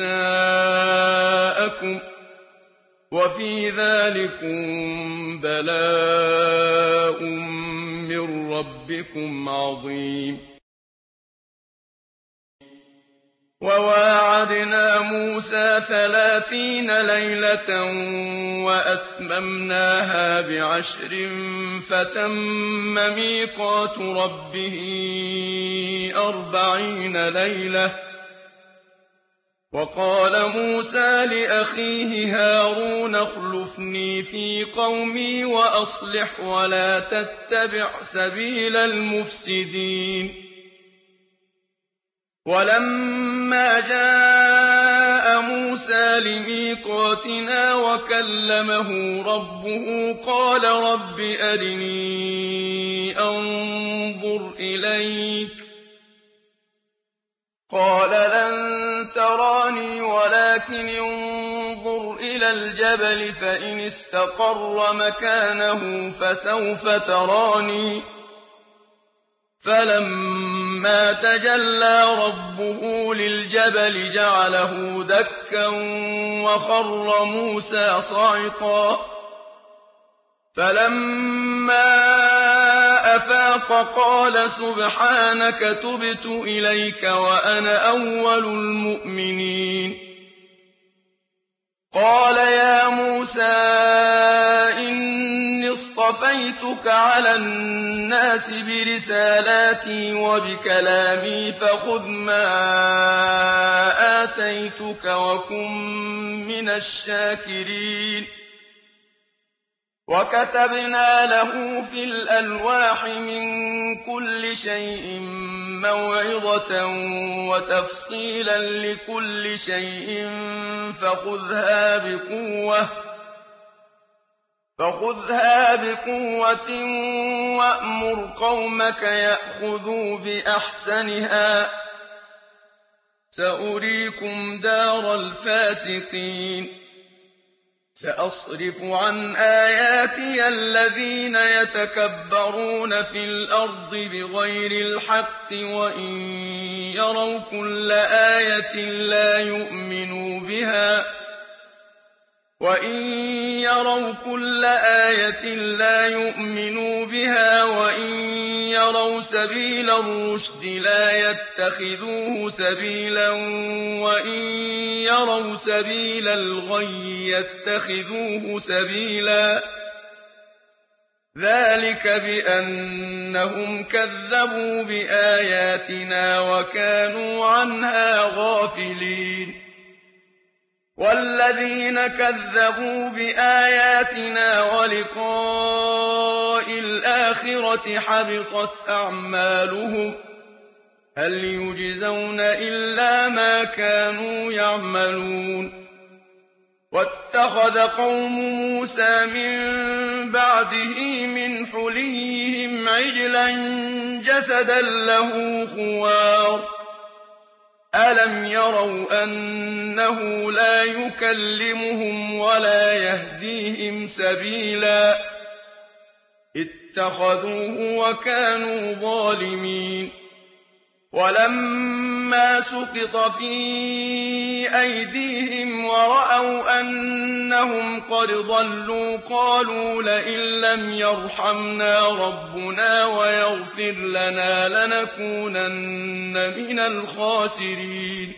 نساءكم وفي ذلكم بلاء من ربكم عظيم وواعدنا موسى ثلاثين ليلة وأتممناها بعشر فتم ميقات ربه أربعين ليلة وقال موسى لأخيه هارون اخلفني في قومي وأصلح ولا تتبع سبيل المفسدين ولما جاء موسى لميقاتنا وكلمه ربه قال رب أرني أنظر إليك قال لن تراني ولكن انظر إلى الجبل فإن استقر مكانه فسوف تراني فلما تجلى ربه للجبل جعله دكا وخر موسى صعقا فلما أفاق قال سبحانك تبت إليك وأنا أول المؤمنين قال يا موسى إني اصطفيتك على الناس برسالاتي وبكلامي فخذ ما آتيتك وكن من الشاكرين وَكَتَبْنَا لَهُ فِي الْأَلْوَاحِ مِن كُلِّ شَيْءٍ مَّوْعِظَةً وَتَفْصِيلًا لِّكُلِّ شَيْءٍ فَخُذْهَا بِقُوَّةٍ فَخُذْهَا بِقُوَّةٍ وَأْمُرْ قَوْمَكَ يَأْخُذُوا بِأَحْسَنِهَا ۚ سَأُرِيكُمْ دَارَ الْفَاسِقِينَ سَأَصْرِفُ عَنْ آيَاتِيَ الَّذِينَ يَتَكَبَّرُونَ فِي الْأَرْضِ بِغَيْرِ الْحَقِّ وَإِن يَرَوْا كُلَّ آيَةٍ لَّا يُؤْمِنُوا بِهَا وَإِن يَرَوْا كُلَّ آيَةٍ لَّا يُؤْمِنُوا بِهَا وَإِن يَرَوْا سَبِيلَ الرُّشْدِ لَا يَتَّخِذُوهُ سَبِيلًا وَإِن يَرَوْا سَبِيلَ الْغَيِّ يَتَّخِذُوهُ سَبِيلًا ۚ ذَٰلِكَ بِأَنَّهُمْ كَذَّبُوا بِآيَاتِنَا وَكَانُوا عَنْهَا غَافِلِينَ وَالَّذِينَ كَذَّبُوا بِآيَاتِنَا وَلِقَاءِ الْآخِرَةِ حَبِطَتْ أَعْمَالُهُمْ ۚ هَلْ يُجْزَوْنَ إِلَّا مَا كَانُوا يَعْمَلُونَ وَاتَّخَذَ قَوْمُ مُوسَىٰ مِن بَعْدِهِ مِنْ حُلِيِّهِمْ عِجْلًا جَسَدًا لَّهُ خُوَارٌ أَلَمْ يَرَوْا أَنَّهُ لَا يُكَلِّمُهُمْ وَلَا يَهْدِيهِمْ سَبِيلًا اتَّخَذُوهُ وَكَانُوا ظَالِمِينَ وَلَمَّا سُقِطَ فِي أَيْدِيهِمْ وَرَأَوْا أَنَّهُمْ قَدْ ضَلُّوا قَالُوا لَئِن لَّمْ يَرْحَمْنَا رَبُّنَا وَيَغْفِرْ لَنَا لَنَكُونَنَّ مِنَ الْخَاسِرِينَ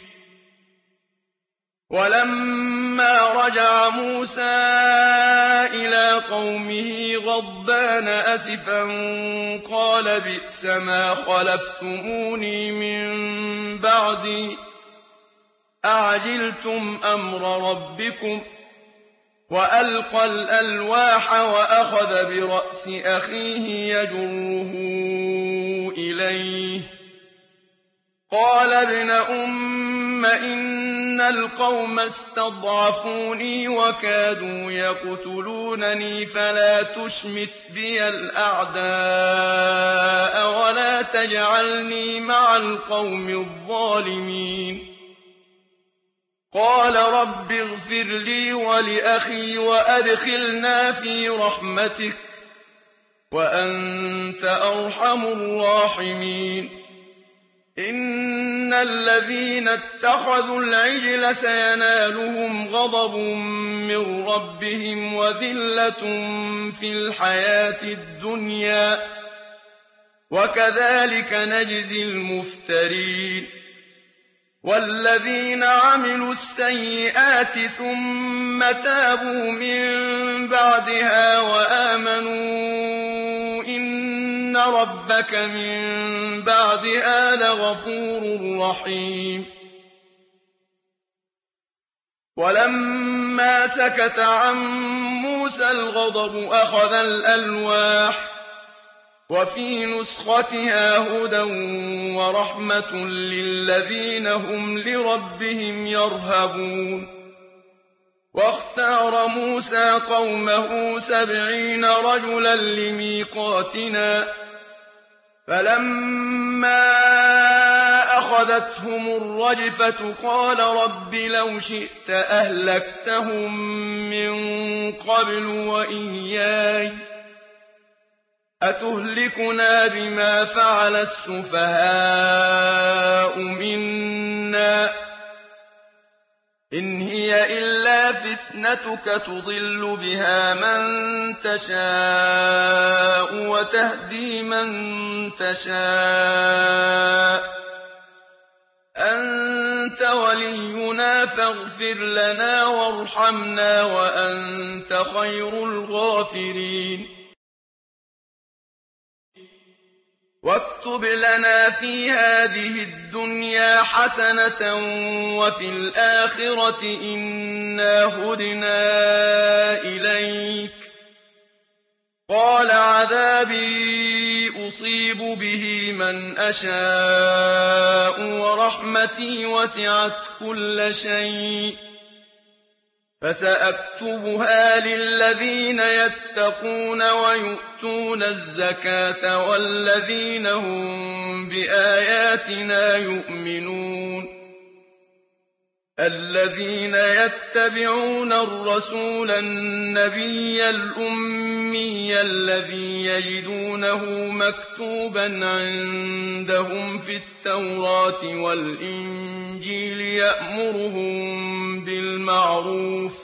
وَلَمَّا رَجَعَ مُوسَىٰ إِلَىٰ قَوْمِهِ غَضْبَانَ أَسِفًا قَالَ بِئْسَمَا خَلَفْتُمُونِي مِن بَعْدِي ۖ أَعَجِلْتُمْ أَمْرَ رَبِّكُمْ ۖ وَأَلْقَى الْأَلْوَاحَ وَأَخَذَ بِرَأْسِ أَخِيهِ يَجُرُّهُ إِلَيْهِ ۚ قَالَ ابْنَ أُمَّ إِنَّ الْقَوْمَ اسْتَضْعَفُونِي وَكَادُوا يَقْتُلُونَنِي فَلَا تُشْمِتْ بِيَ الْأَعْدَاءَ وَلَا تَجْعَلْنِي مَعَ الْقَوْمِ الظَّالِمِينَ قَالَ رَبِّ اغْفِرْ لِي وَلِأَخِي وَأَدْخِلْنَا فِي رَحْمَتِكَ ۖ وَأَنتَ أَرْحَمُ الرَّاحِمِينَ إِنَّ الَّذِينَ اتَّخَذُوا الْعِجْلَ سَيَنَالُهُمْ غَضَبٌ مِّن رَّبِّهِمْ وَذِلَّةٌ فِي الْحَيَاةِ الدُّنْيَا ۚ وَكَذَٰلِكَ نَجْزِي الْمُفْتَرِينَ وَالَّذِينَ عَمِلُوا السَّيِّئَاتِ ثُمَّ تَابُوا مِن بَعْدِهَا وَآمَنُوا إِنَّ رَبَّكَ مِن بَعْدِهَا لَغَفُورٌ رَّحِيمٌ وَلَمَّا سَكَتَ عَن مُّوسَى الْغَضَبُ أَخَذَ الْأَلْوَاحَ وَفِي نُسْخَتِهَا هُدًى وَرَحْمَةٌ لِّلَّذِينَ هُمْ لِرَبِّهِمْ يَرْهَبُونَ وَاخْتَارَ مُوسَىٰ قَوْمَهُ سَبْعِينَ رَجُلًا لِّمِيقَاتِنَا ۖ فَلَمَّا أَخَذَتْهُمُ الرَّجْفَةُ قَالَ رَبِّ لَوْ شِئْتَ أَهْلَكْتَهُم مِّن قَبْلُ وَإِيَّايَ ۖ أَتُهْلِكُنَا بِمَا فَعَلَ السُّفَهَاءُ مِنَّا ۖ إِنْ هِيَ إِلَّا فِتْنَتُكَ تُضِلُّ بِهَا مَن تَشَاءُ وَتَهْدِي مَن تَشَاءُ ۖ أَنتَ وَلِيُّنَا فَاغْفِرْ لَنَا وَارْحَمْنَا وَأَنتَ خَيْرُ الْغَافِرِينَ وَاكْتُبْ لَنَا فِي هَٰذِهِ الدُّنْيَا حَسَنَةً وَفِي الْآخِرَةِ إِنَّا هُدْنَا إِلَيْكَ ۚ قال عذابي أصيب به من أشاء ورحمتي وسعت كل شيء فسأكتبها للذين يتقون ويؤتون الزكاة والذين هم بآياتنا يؤمنون الذين يتبعون الرسول النبي الأمي الذي يجدونه مكتوبا عندهم في التوراة والإنجيل يأمرهم بالمعروف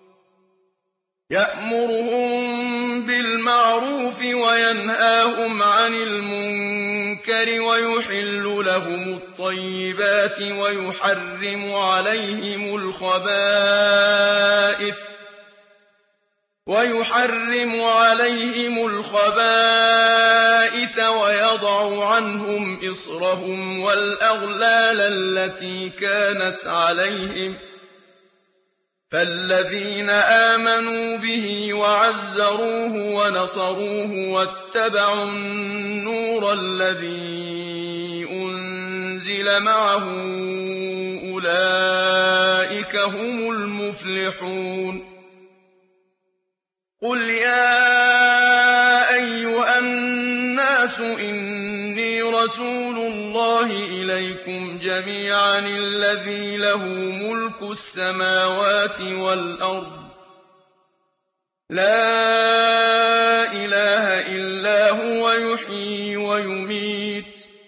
يأمرهم بالمعروف وينهاهم عن المنكر ويحل لهم الطيبات ويحرم عليهم الخبائث ويحرم عليهم الخبائث ويضع عنهم إصرهم والأغلال التي كانت عليهم فالذين آمنوا به وعزروه ونصروه واتبعوا النور الذي أنزل معه أولئك هم المفلحون قل يا أيها الناس إني رسول الله إليكم جميعا الذي له ملك السماوات والأرض لا إله إلا هو يحيي ويميت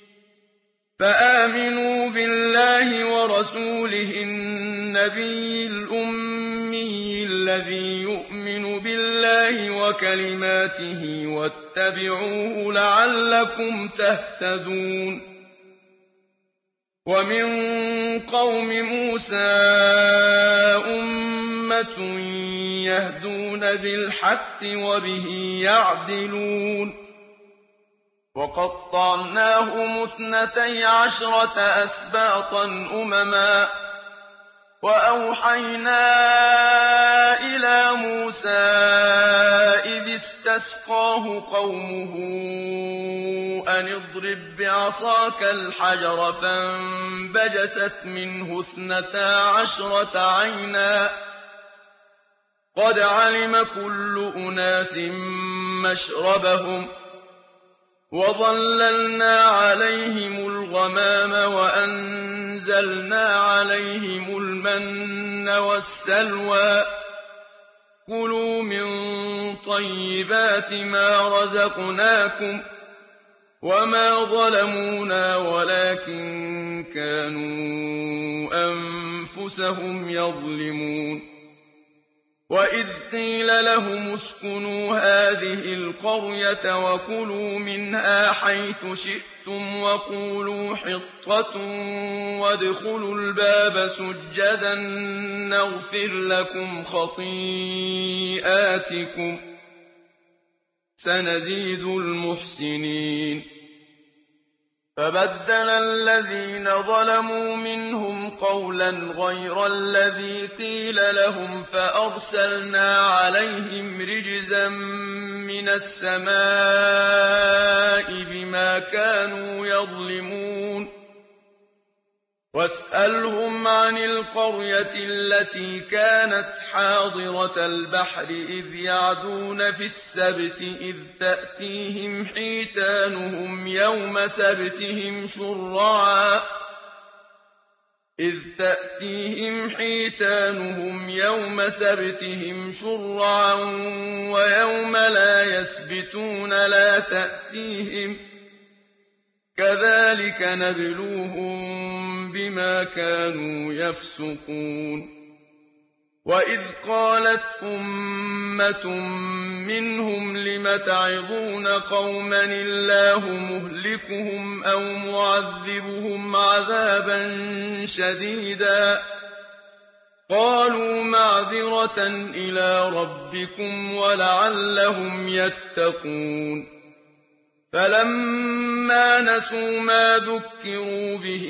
فآمنوا بالله ورسوله النبي الأمي الذي يؤمن بالله وكلماته واتبعوه لعلكم تهتدون ومن قوم موسى أمة يهدون بالحق وبه يعدلون وقطعناهم اثنتي عشرة أسباطا أمما وأوحينا إلى موسى إذ استسقاه قومه أن اضرب بعصاك الحجر فانبجست منه اثنتا عشرة عينا قد علم كل أناس مشربهم وظللنا عليهم الغمام وأنزلنا عليهم المن والسلوى كلوا من طيبات ما رزقناكم وما ظلمونا ولكن كانوا أنفسهم يظلمون وإذ قيل لهم اسكنوا هذه القرية وكلوا منها حيث شئتم وقولوا حطة وادخلوا الباب سجدا نغفر لكم خطيئاتكم سنزيد المحسنين فبدل الذين ظلموا منهم قولا غير الذي قيل لهم فأرسلنا عليهم رجزا من السماء بما كانوا يظلمون واسألهم عن القرية التي كانت حاضرة البحر إذ يعدون في السبت إذ تأتيهم حيتانهم يوم سبتهم شرعا إذ تأتيهم حيتانهم يوم سبتهم شرعا ويوم لا يسبتون لا تأتيهم كذلك نبلوهم بما كانوا يفسقون وإذ قالت أمة منهم لم تعظون قوما الله مهلكهم أو معذبهم عذابا شديدا قالوا معذرة إلى ربكم ولعلهم يتقون فلما نسوا ما ذكروا به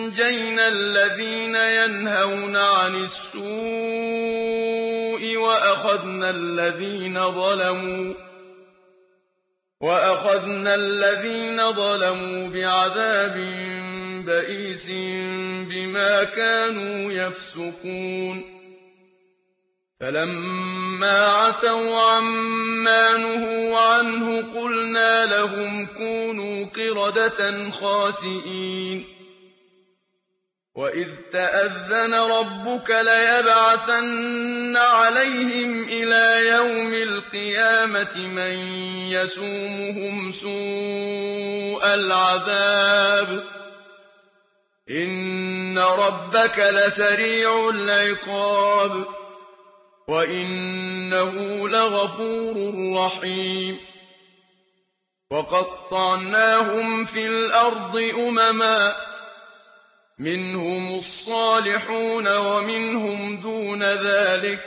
أنجينا الذين ينهون عن السوء وأخذنا وَأَخَذْنَا الَّذِينَ ظَلَمُوا وَأَخَذْنَا الَّذِينَ ظَلَمُوا بِعَذَابٍ بَئِيسٍ بِمَا كَانُوا يَفْسُقُونَ فَلَمَّا عَتَوْا عَمَّا نُهُوا عَنْهُ قُلْنَا لَهُمْ كُونُوا قِرَدَةً خَاسِئِينَ وَإِذْ تَأَذَّنَ رَبُّكَ لَيَبْعَثَنَّ عَلَيْهِمْ إِلَىٰ يَوْمِ الْقِيَامَةِ مَن يَسُومُهُمْ سُوءَ الْعَذَابِ إِنَّ رَبَّكَ لَسَرِيعُ الْعِقَابِ وَإِنَّهُ لَغَفُورٌ رَّحِيمٌ وَقَطَّعْنَاهُمْ فِي الْأَرْضِ أُمَمًا مِّنْهُمُ الصَّالِحُونَ وَمِنْهُمْ دُونَ ذَٰلِكَ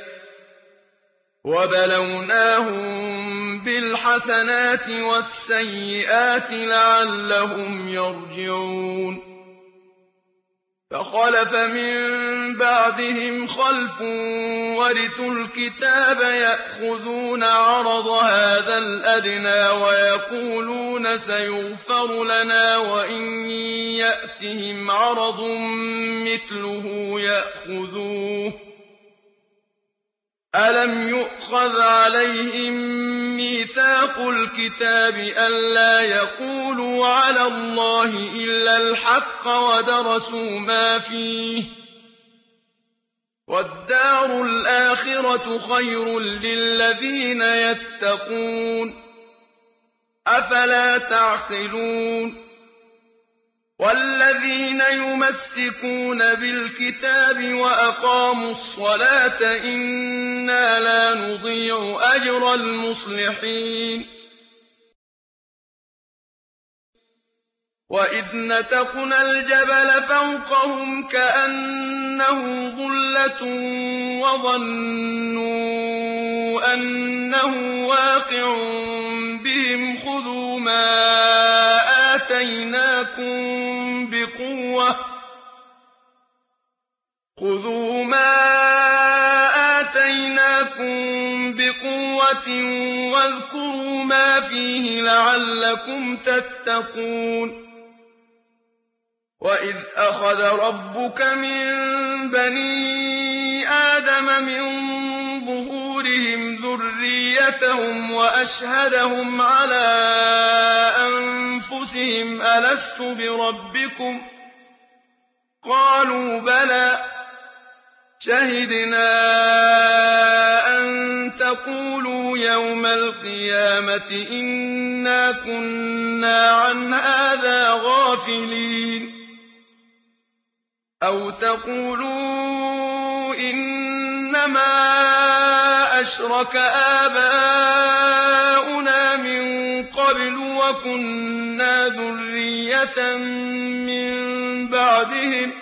وَبَلَوْنَاهُم بِالْحَسَنَاتِ وَالسَّيِّئَاتِ لَعَلَّهُمْ يَرْجِعُونَ فَخَلَفَ مِن بَعْدِهِمْ خَلْفٌ وَرِثُوا الْكِتَابَ يَأْخُذُونَ عَرَضَ هَٰذَا الْأَدْنَىٰ وَيَقُولُونَ سَيُغْفَرُ لَنَا وَإِن يَأْتِهِمْ عَرَضٌ مِّثْلُهُ يَأْخُذُوهُ ۚ أَلَمْ يُؤْخَذْ عَلَيْهِم مِّيثَاقُ الْكِتَابِ أَلَّا يَقُولُوا عَلَى اللَّهِ إِلَّا الْحَقَّ وَدَرَسُوا مَا فِيهِ ۗ وَالدَّارُ الْآخِرَةُ خَيْرٌ لِّلَّذِينَ يَتَّقُونَ ۗ أَفَلَا تَعْقِلُونَ وَالَّذِينَ يُمَسِّكُونَ بِالْكِتَابِ وَأَقَامُوا الصَّلَاةَ إِنَّا لَا نُضِيعُ أَجْرَ الْمُصْلِحِينَ وَإِذْ نَتَقْنَا الْجَبَلَ فَوْقَهُمْ كَأَنَّهُ ظُلَّةٌ وَظَنُّوا أَنَّهُ واقِعٌ بِهِمْ خُذُوا مَا آتَيْنَاكُم بِقُوَّةٍ خُذُوا مَا آتَيْنَاكُم بِقُوَّةٍ وَاذْكُرُوا مَا فِيهِ لَعَلَّكُمْ تَتَّقُونَ وَإِذْ أَخَذَ رَبُّكَ مِن بَنِي آدَمَ مِن ظُهُورِهِمْ ذُرِّيَّتَهُمْ وَأَشْهَدَهُمْ عَلَىٰ أَنفُسِهِمْ أَلَسْتُ بِرَبِّكُمْ ۖ قَالُوا بَلَىٰ شَهِدْنَا أَن تَقُولُوا يَوْمَ الْقِيَامَةِ إِنَّا كُنَّا عَنْ هَٰذَا غَافِلِينَ أَوْ تَقُولُوا إِنَّمَا أَشْرَكَ آبَاؤُنَا مِن قَبْلُ وَكُنَّا ذُرِّيَّةً مِّن بَعْدِهِمْ ۖ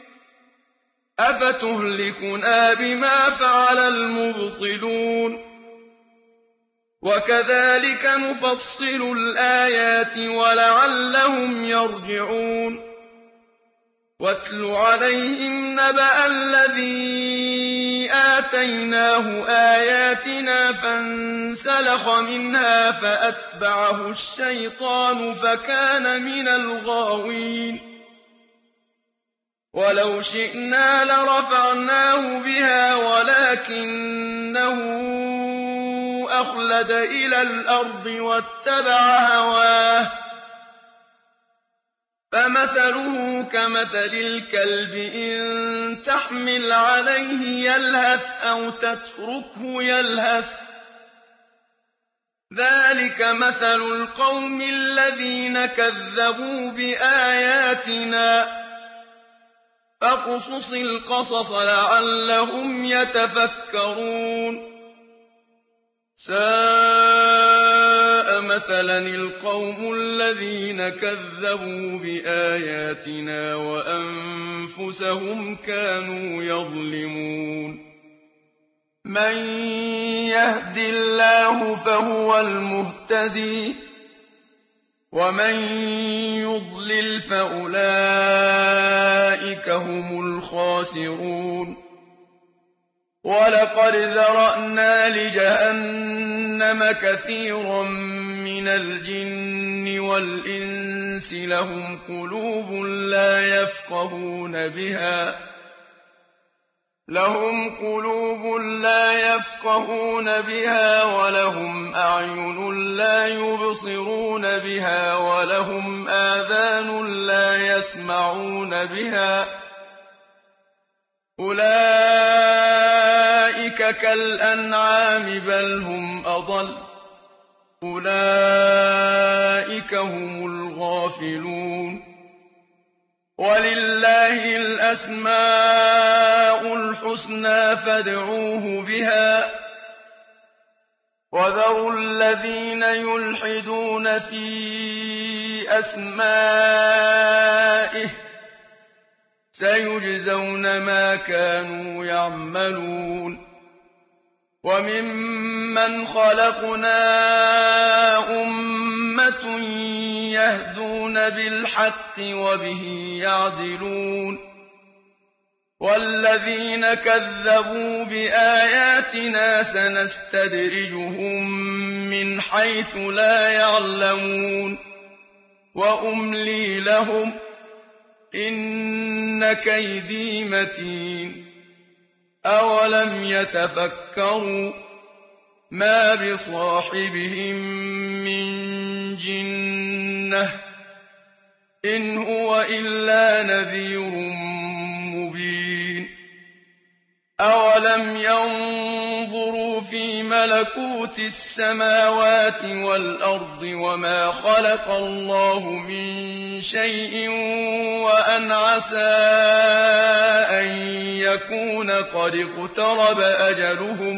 أَفَتُهْلِكُنَا بِمَا فَعَلَ الْمُبْطِلُونَ وَكَذَٰلِكَ نُفَصِّلُ الْآيَاتِ وَلَعَلَّهُمْ يَرْجِعُونَ وَاتْلُ عَلَيْهِمْ نَبَأَ الَّذِي آتَيْنَاهُ آيَاتِنَا فَانسَلَخَ مِنْهَا فَأَتْبَعَهُ الشَّيْطَانُ فَكَانَ مِنَ الْغَاوِينَ وَلَوْ شِئْنَا لَرَفَعْنَاهُ بِهَا وَلَٰكِنَّهُ أَخْلَدَ إِلَى الْأَرْضِ وَاتَّبَعَ هَوَاهُ فَمَثَلُهُ كَمَثَلِ الْكَلْبِ إِن تَحْمِلْ عَلَيْهِ يَلْهَثْ أَوْ تَتْرُكْهُ يَلْهَث ۚ ذَٰلِكَ مَثَلُ الْقَوْمِ الَّذِينَ كَذَّبُوا بِآيَاتِنَا ۚ فَاقْصُصِ الْقَصَصَ لَعَلَّهُمْ يَتَفَكَّرُونَ سَاءَ مَثَلًا الْقَوْمُ الَّذِينَ كَذَّبُوا بِآيَاتِنَا وَأَنفُسَهُمْ كَانُوا يَظْلِمُونَ مَن يَهْدِ اللَّهُ فَهُوَ الْمُهْتَدِي وَمَن يُضْلِلْ فَأُولَٰئِكَ هُمُ الْخَاسِرُونَ وَلَقَدْ ذَرَأْنَا لِجَهَنَّمَ كَثِيرًا مِّنَ الْجِنِّ وَالْإِنسِ لَهُمْ قُلُوبٌ لَّا يَفْقَهُونَ بِهَا لهم قلوب لا يفقهون بها ولهم أعين لا يبصرون بها ولهم آذان لا يسمعون بها أولئك كالأنعام بل هم أضل أولئك هم الغافلون وَلِلَّهِ الْأَسْمَاءُ الْحُسْنَىٰ فَادْعُوهُ بِهَا ۖ وَذَرُوا الَّذِينَ يُلْحِدُونَ فِي أَسْمَائِهِ ۚ سَيُجْزَوْنَ مَا كَانُوا يَعْمَلُونَ وَمِمَّنْ خَلَقْنَا أُمَّةٌ يَهْدُونَ بِالْحَقِّ وَبِهِ يَعْدِلُونَ وَالَّذِينَ كَذَّبُوا بِآيَاتِنَا سَنَسْتَدْرِجُهُم مِّنْ حَيْثُ لَا يَعْلَمُونَ وَأُمْلِي لَهُمْ ۚ إِنَّ كَيْدِي مَتِينٌ أَوَلَمْ يَتَفَكَّرُوا مَا بِصَاحِبِهِم مِّن جِنَّةٍ ۚ إِنْ هُوَ إِلَّا نَذِيرٌ مُّبِينٌ أَوَلَمْ يَنظُرُوا فِي مَلَكُوتِ السَّمَاوَاتِ وَالْأَرْضِ وَمَا خَلَقَ اللَّهُ مِن شَيْءٍ وَأَنْ عَسَىٰ أَن يَكُونَ قَدِ اقْتَرَبَ أَجَلُهُمْ ۖ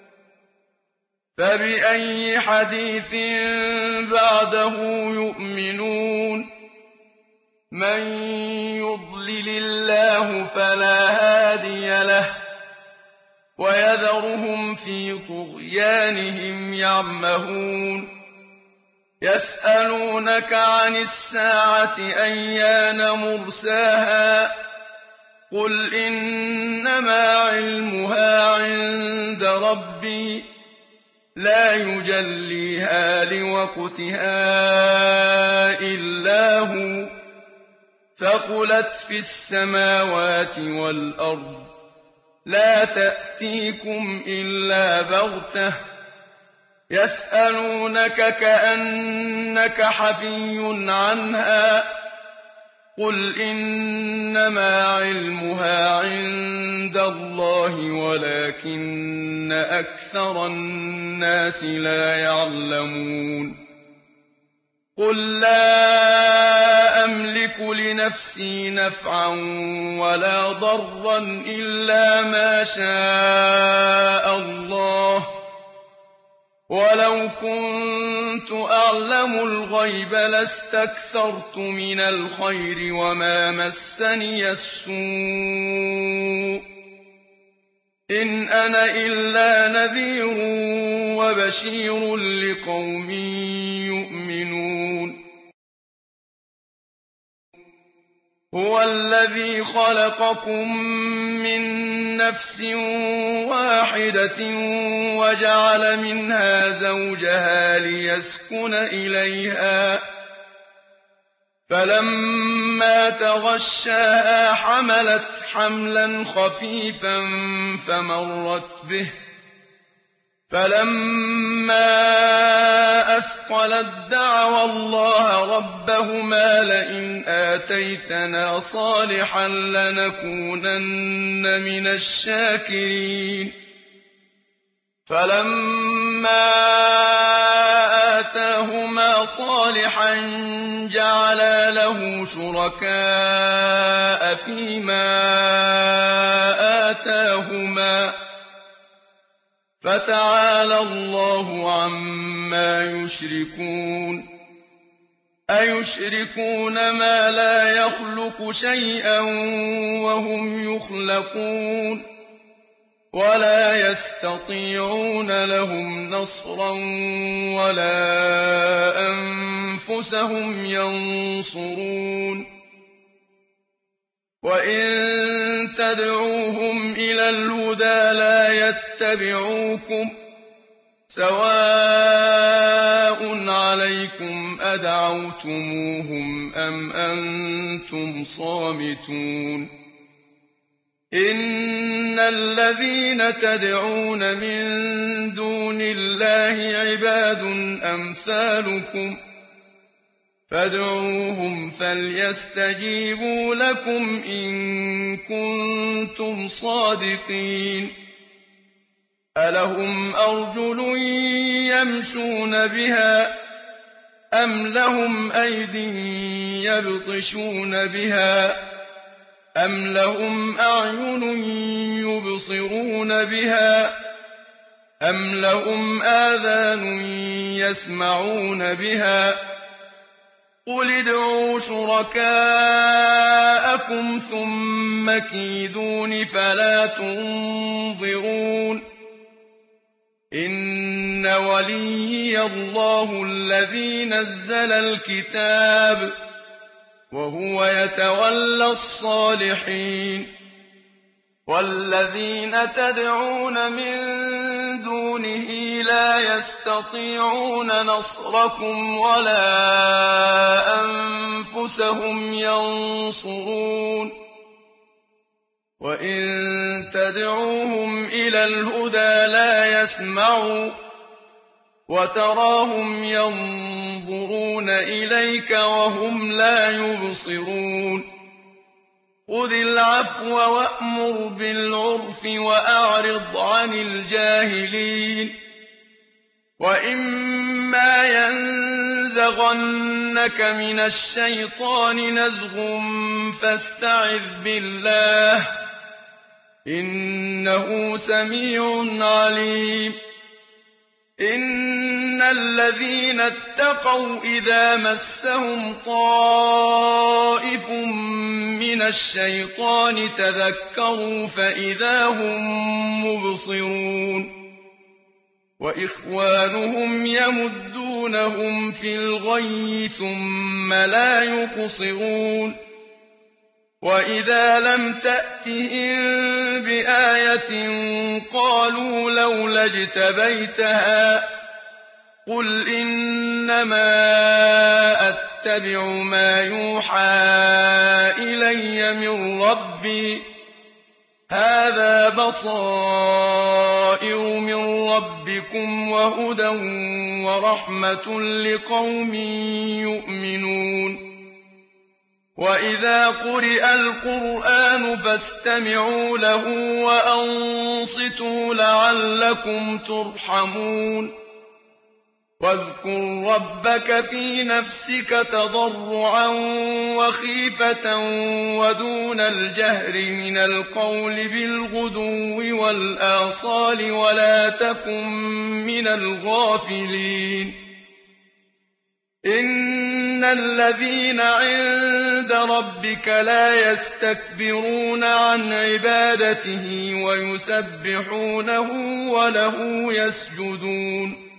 فَبِأَيِّ حَدِيثٍ بَعْدَهُ يُؤْمِنُونَ مَن يُضْلِلِ اللَّهُ فَلَا هَادِيَ لَهُ ۚ وَيَذَرُهُمْ فِي طُغْيَانِهِمْ يَعْمَهُونَ يَسْأَلُونَكَ عَنِ السَّاعَةِ أَيَّانَ مُرْسَاهَا ۖ قُلْ إِنَّمَا عِلْمُهَا عِندَ رَبِّي ۖ لَا يُجَلِّيهَا لِوَقْتِهَا إِلَّا هُوَ ۚ ثَقُلَتْ فِي السَّمَاوَاتِ وَالْأَرْضِ ۚ لَا تَأْتِيكُمْ إِلَّا بَغْتَةً ۗ يَسْأَلُونَكَ كَأَنَّكَ حَفِيٌّ عَنْهَا ۖ قُلْ إِنَّمَا عِلْمُهَا عِندَ اللَّهِ وَلَٰكِنَّ أَكْثَرَ النَّاسِ لَا يَعْلَمُونَ قُل لَّا أَمْلِكُ لِنَفْسِي نَفْعًا وَلَا ضَرًّا إِلَّا مَا شَاءَ اللَّهُ ۗ وَلَوْ كُنتُ أَعْلَمُ الْغَيْبَ لَاسْتَكْثَرْتُ مِنَ الْخَيْرِ وَمَا مَسَّنِيَ السُّوءُ ۚ إِنْ أَنَا إِلَّا نَذِيرٌ وَبَشِيرٌ لِّقَوْمٍ يُؤْمِنُونَ هُوَ الَّذِي خَلَقَكُم مِّن نَّفْسٍ وَاحِدَةٍ وَجَعَلَ مِنْهَا زَوْجَهَا لِيَسْكُنَ إِلَيْهَا ۖ فَلَمَّا تَغَشَّاهَا حَمَلَتْ حَمْلًا خَفِيفًا فَمَرَّتْ بِهِ ۖ فَلَمَّا أَثْقَلَت دَّعَوَا اللَّهَ رَبَّهُمَا لَئِنْ آتَيْتَنَا صَالِحًا لَّنَكُونَنَّ مِنَ الشَّاكِرِينَ فَلَمَّا آتَاهُمَا صَالِحًا جَعَلَا لَهُ شُرَكَاءَ فِيمَا آتَاهُمَا ۚ فَتَعَالَى اللَّهُ عَمَّا يُشْرِكُونَ أَيُشْرِكُونَ مَا لَا يَخْلُقُ شَيْئًا وَهُمْ يُخْلَقُونَ وَلَا يَسْتَطِيعُونَ لَهُمْ نَصْرًا وَلَا أَنفُسَهُمْ يَنصُرُونَ وَإِن تَدْعُوهُمْ إِلَى الْهُدَىٰ لَا يَتَّبِعُوكُمْ ۚ سَوَاءٌ عَلَيْكُمْ أَدْعَوْتُمُوهُمْ أَمْ أَنتُمْ صَامِتُونَ إِنَّ الَّذِينَ تَدْعُونَ مِن دُونِ اللَّهِ عِبَادٌ أَمْثَالُكُمْ ۖ فادعوهم فليستجيبوا لكم إن كنتم صادقين ألهم أرجل يمشون بها أم لهم أيد يبطشون بها أم لهم أعين يبصرون بها أم لهم آذان يسمعون بها قُلِ ادْعُوا شُرَكَاءَكُمْ ثُمَّ كِيدُونِ فَلَا تُنظِرُونِ إِنَّ وَلِيِّيَ اللَّهُ الَّذِي نَزَّلَ الْكِتَابَ وَهُوَ يَتَوَلَّى الصَّالِحِينَ وَالَّذِينَ تَدْعُونَ مِن دُونِهِ لَا يَسْتَطِيعُونَ نَصْرَكُمْ وَلَا أَنفُسَهُمْ يَنصُرُونَ وَإِن تَدْعُوهُمْ إِلَى الْهُدَىٰ لَا يَسْمَعُوا وَتَرَاهُمْ يَنظُرُونَ إِلَيْكَ وَهُمْ لَا يُبْصِرُونَ خُذِ الْعَفْوَ وَأْمُرْ بِالْعُرْفِ وَأَعْرِضْ عَنِ الْجَاهِلِينَ وَإِمَّا يَنزَغَنَّكَ مِنَ الشَّيْطَانِ نَزْغٌ فَاسْتَعِذْ بِاللَّهِ ۖ إِنَّهُ سَمِيعٌ عَلِيمٌ إِنَّ الَّذِينَ اتَّقَوْا إِذَا مَسَّهُمْ طَائِفٌ مِّنَ الشَّيْطَانِ تَذَكَّرُوا فَإِذَا هُم مُّبْصِرُونَ وَإِخْوَانُهُمْ يَمُدُّونَهُمْ فِي الْغَيِّ ثُمَّ لَا يُقْصِرُونَ وَإِذَا لَمْ تَأْتِهِم بِآيَةٍ قَالُوا لَوْلَا اجْتَبَيْتَهَا ۚ قُلْ إِنَّمَا أَتَّبِعُ مَا يُوحَىٰ إِلَيَّ مِن رَّبِّي ۚ هَٰذَا بَصَائِرُ مِن رَّبِّكُمْ وَهُدًى وَرَحْمَةٌ لِّقَوْمٍ يُؤْمِنُونَ وَإِذَا قُرِئَ الْقُرْآنُ فَاسْتَمِعُوا لَهُ وَأَنصِتُوا لَعَلَّكُمْ تُرْحَمُونَ وَاذْكُر رَّبَّكَ فِي نَفْسِكَ تَضَرُّعًا وَخِيفَةً وَدُونَ الْجَهْرِ مِنَ الْقَوْلِ بِالْغُدُوِّ وَالْآصَالِ وَلَا تَكُن مِّنَ الْغَافِلِينَ إِنَّ الَّذِينَ عِندَ رَبِّكَ لَا يَسْتَكْبِرُونَ عَنْ عِبَادَتِهِ وَيُسَبِّحُونَهُ وَلَهُ يَسْجُدُونَ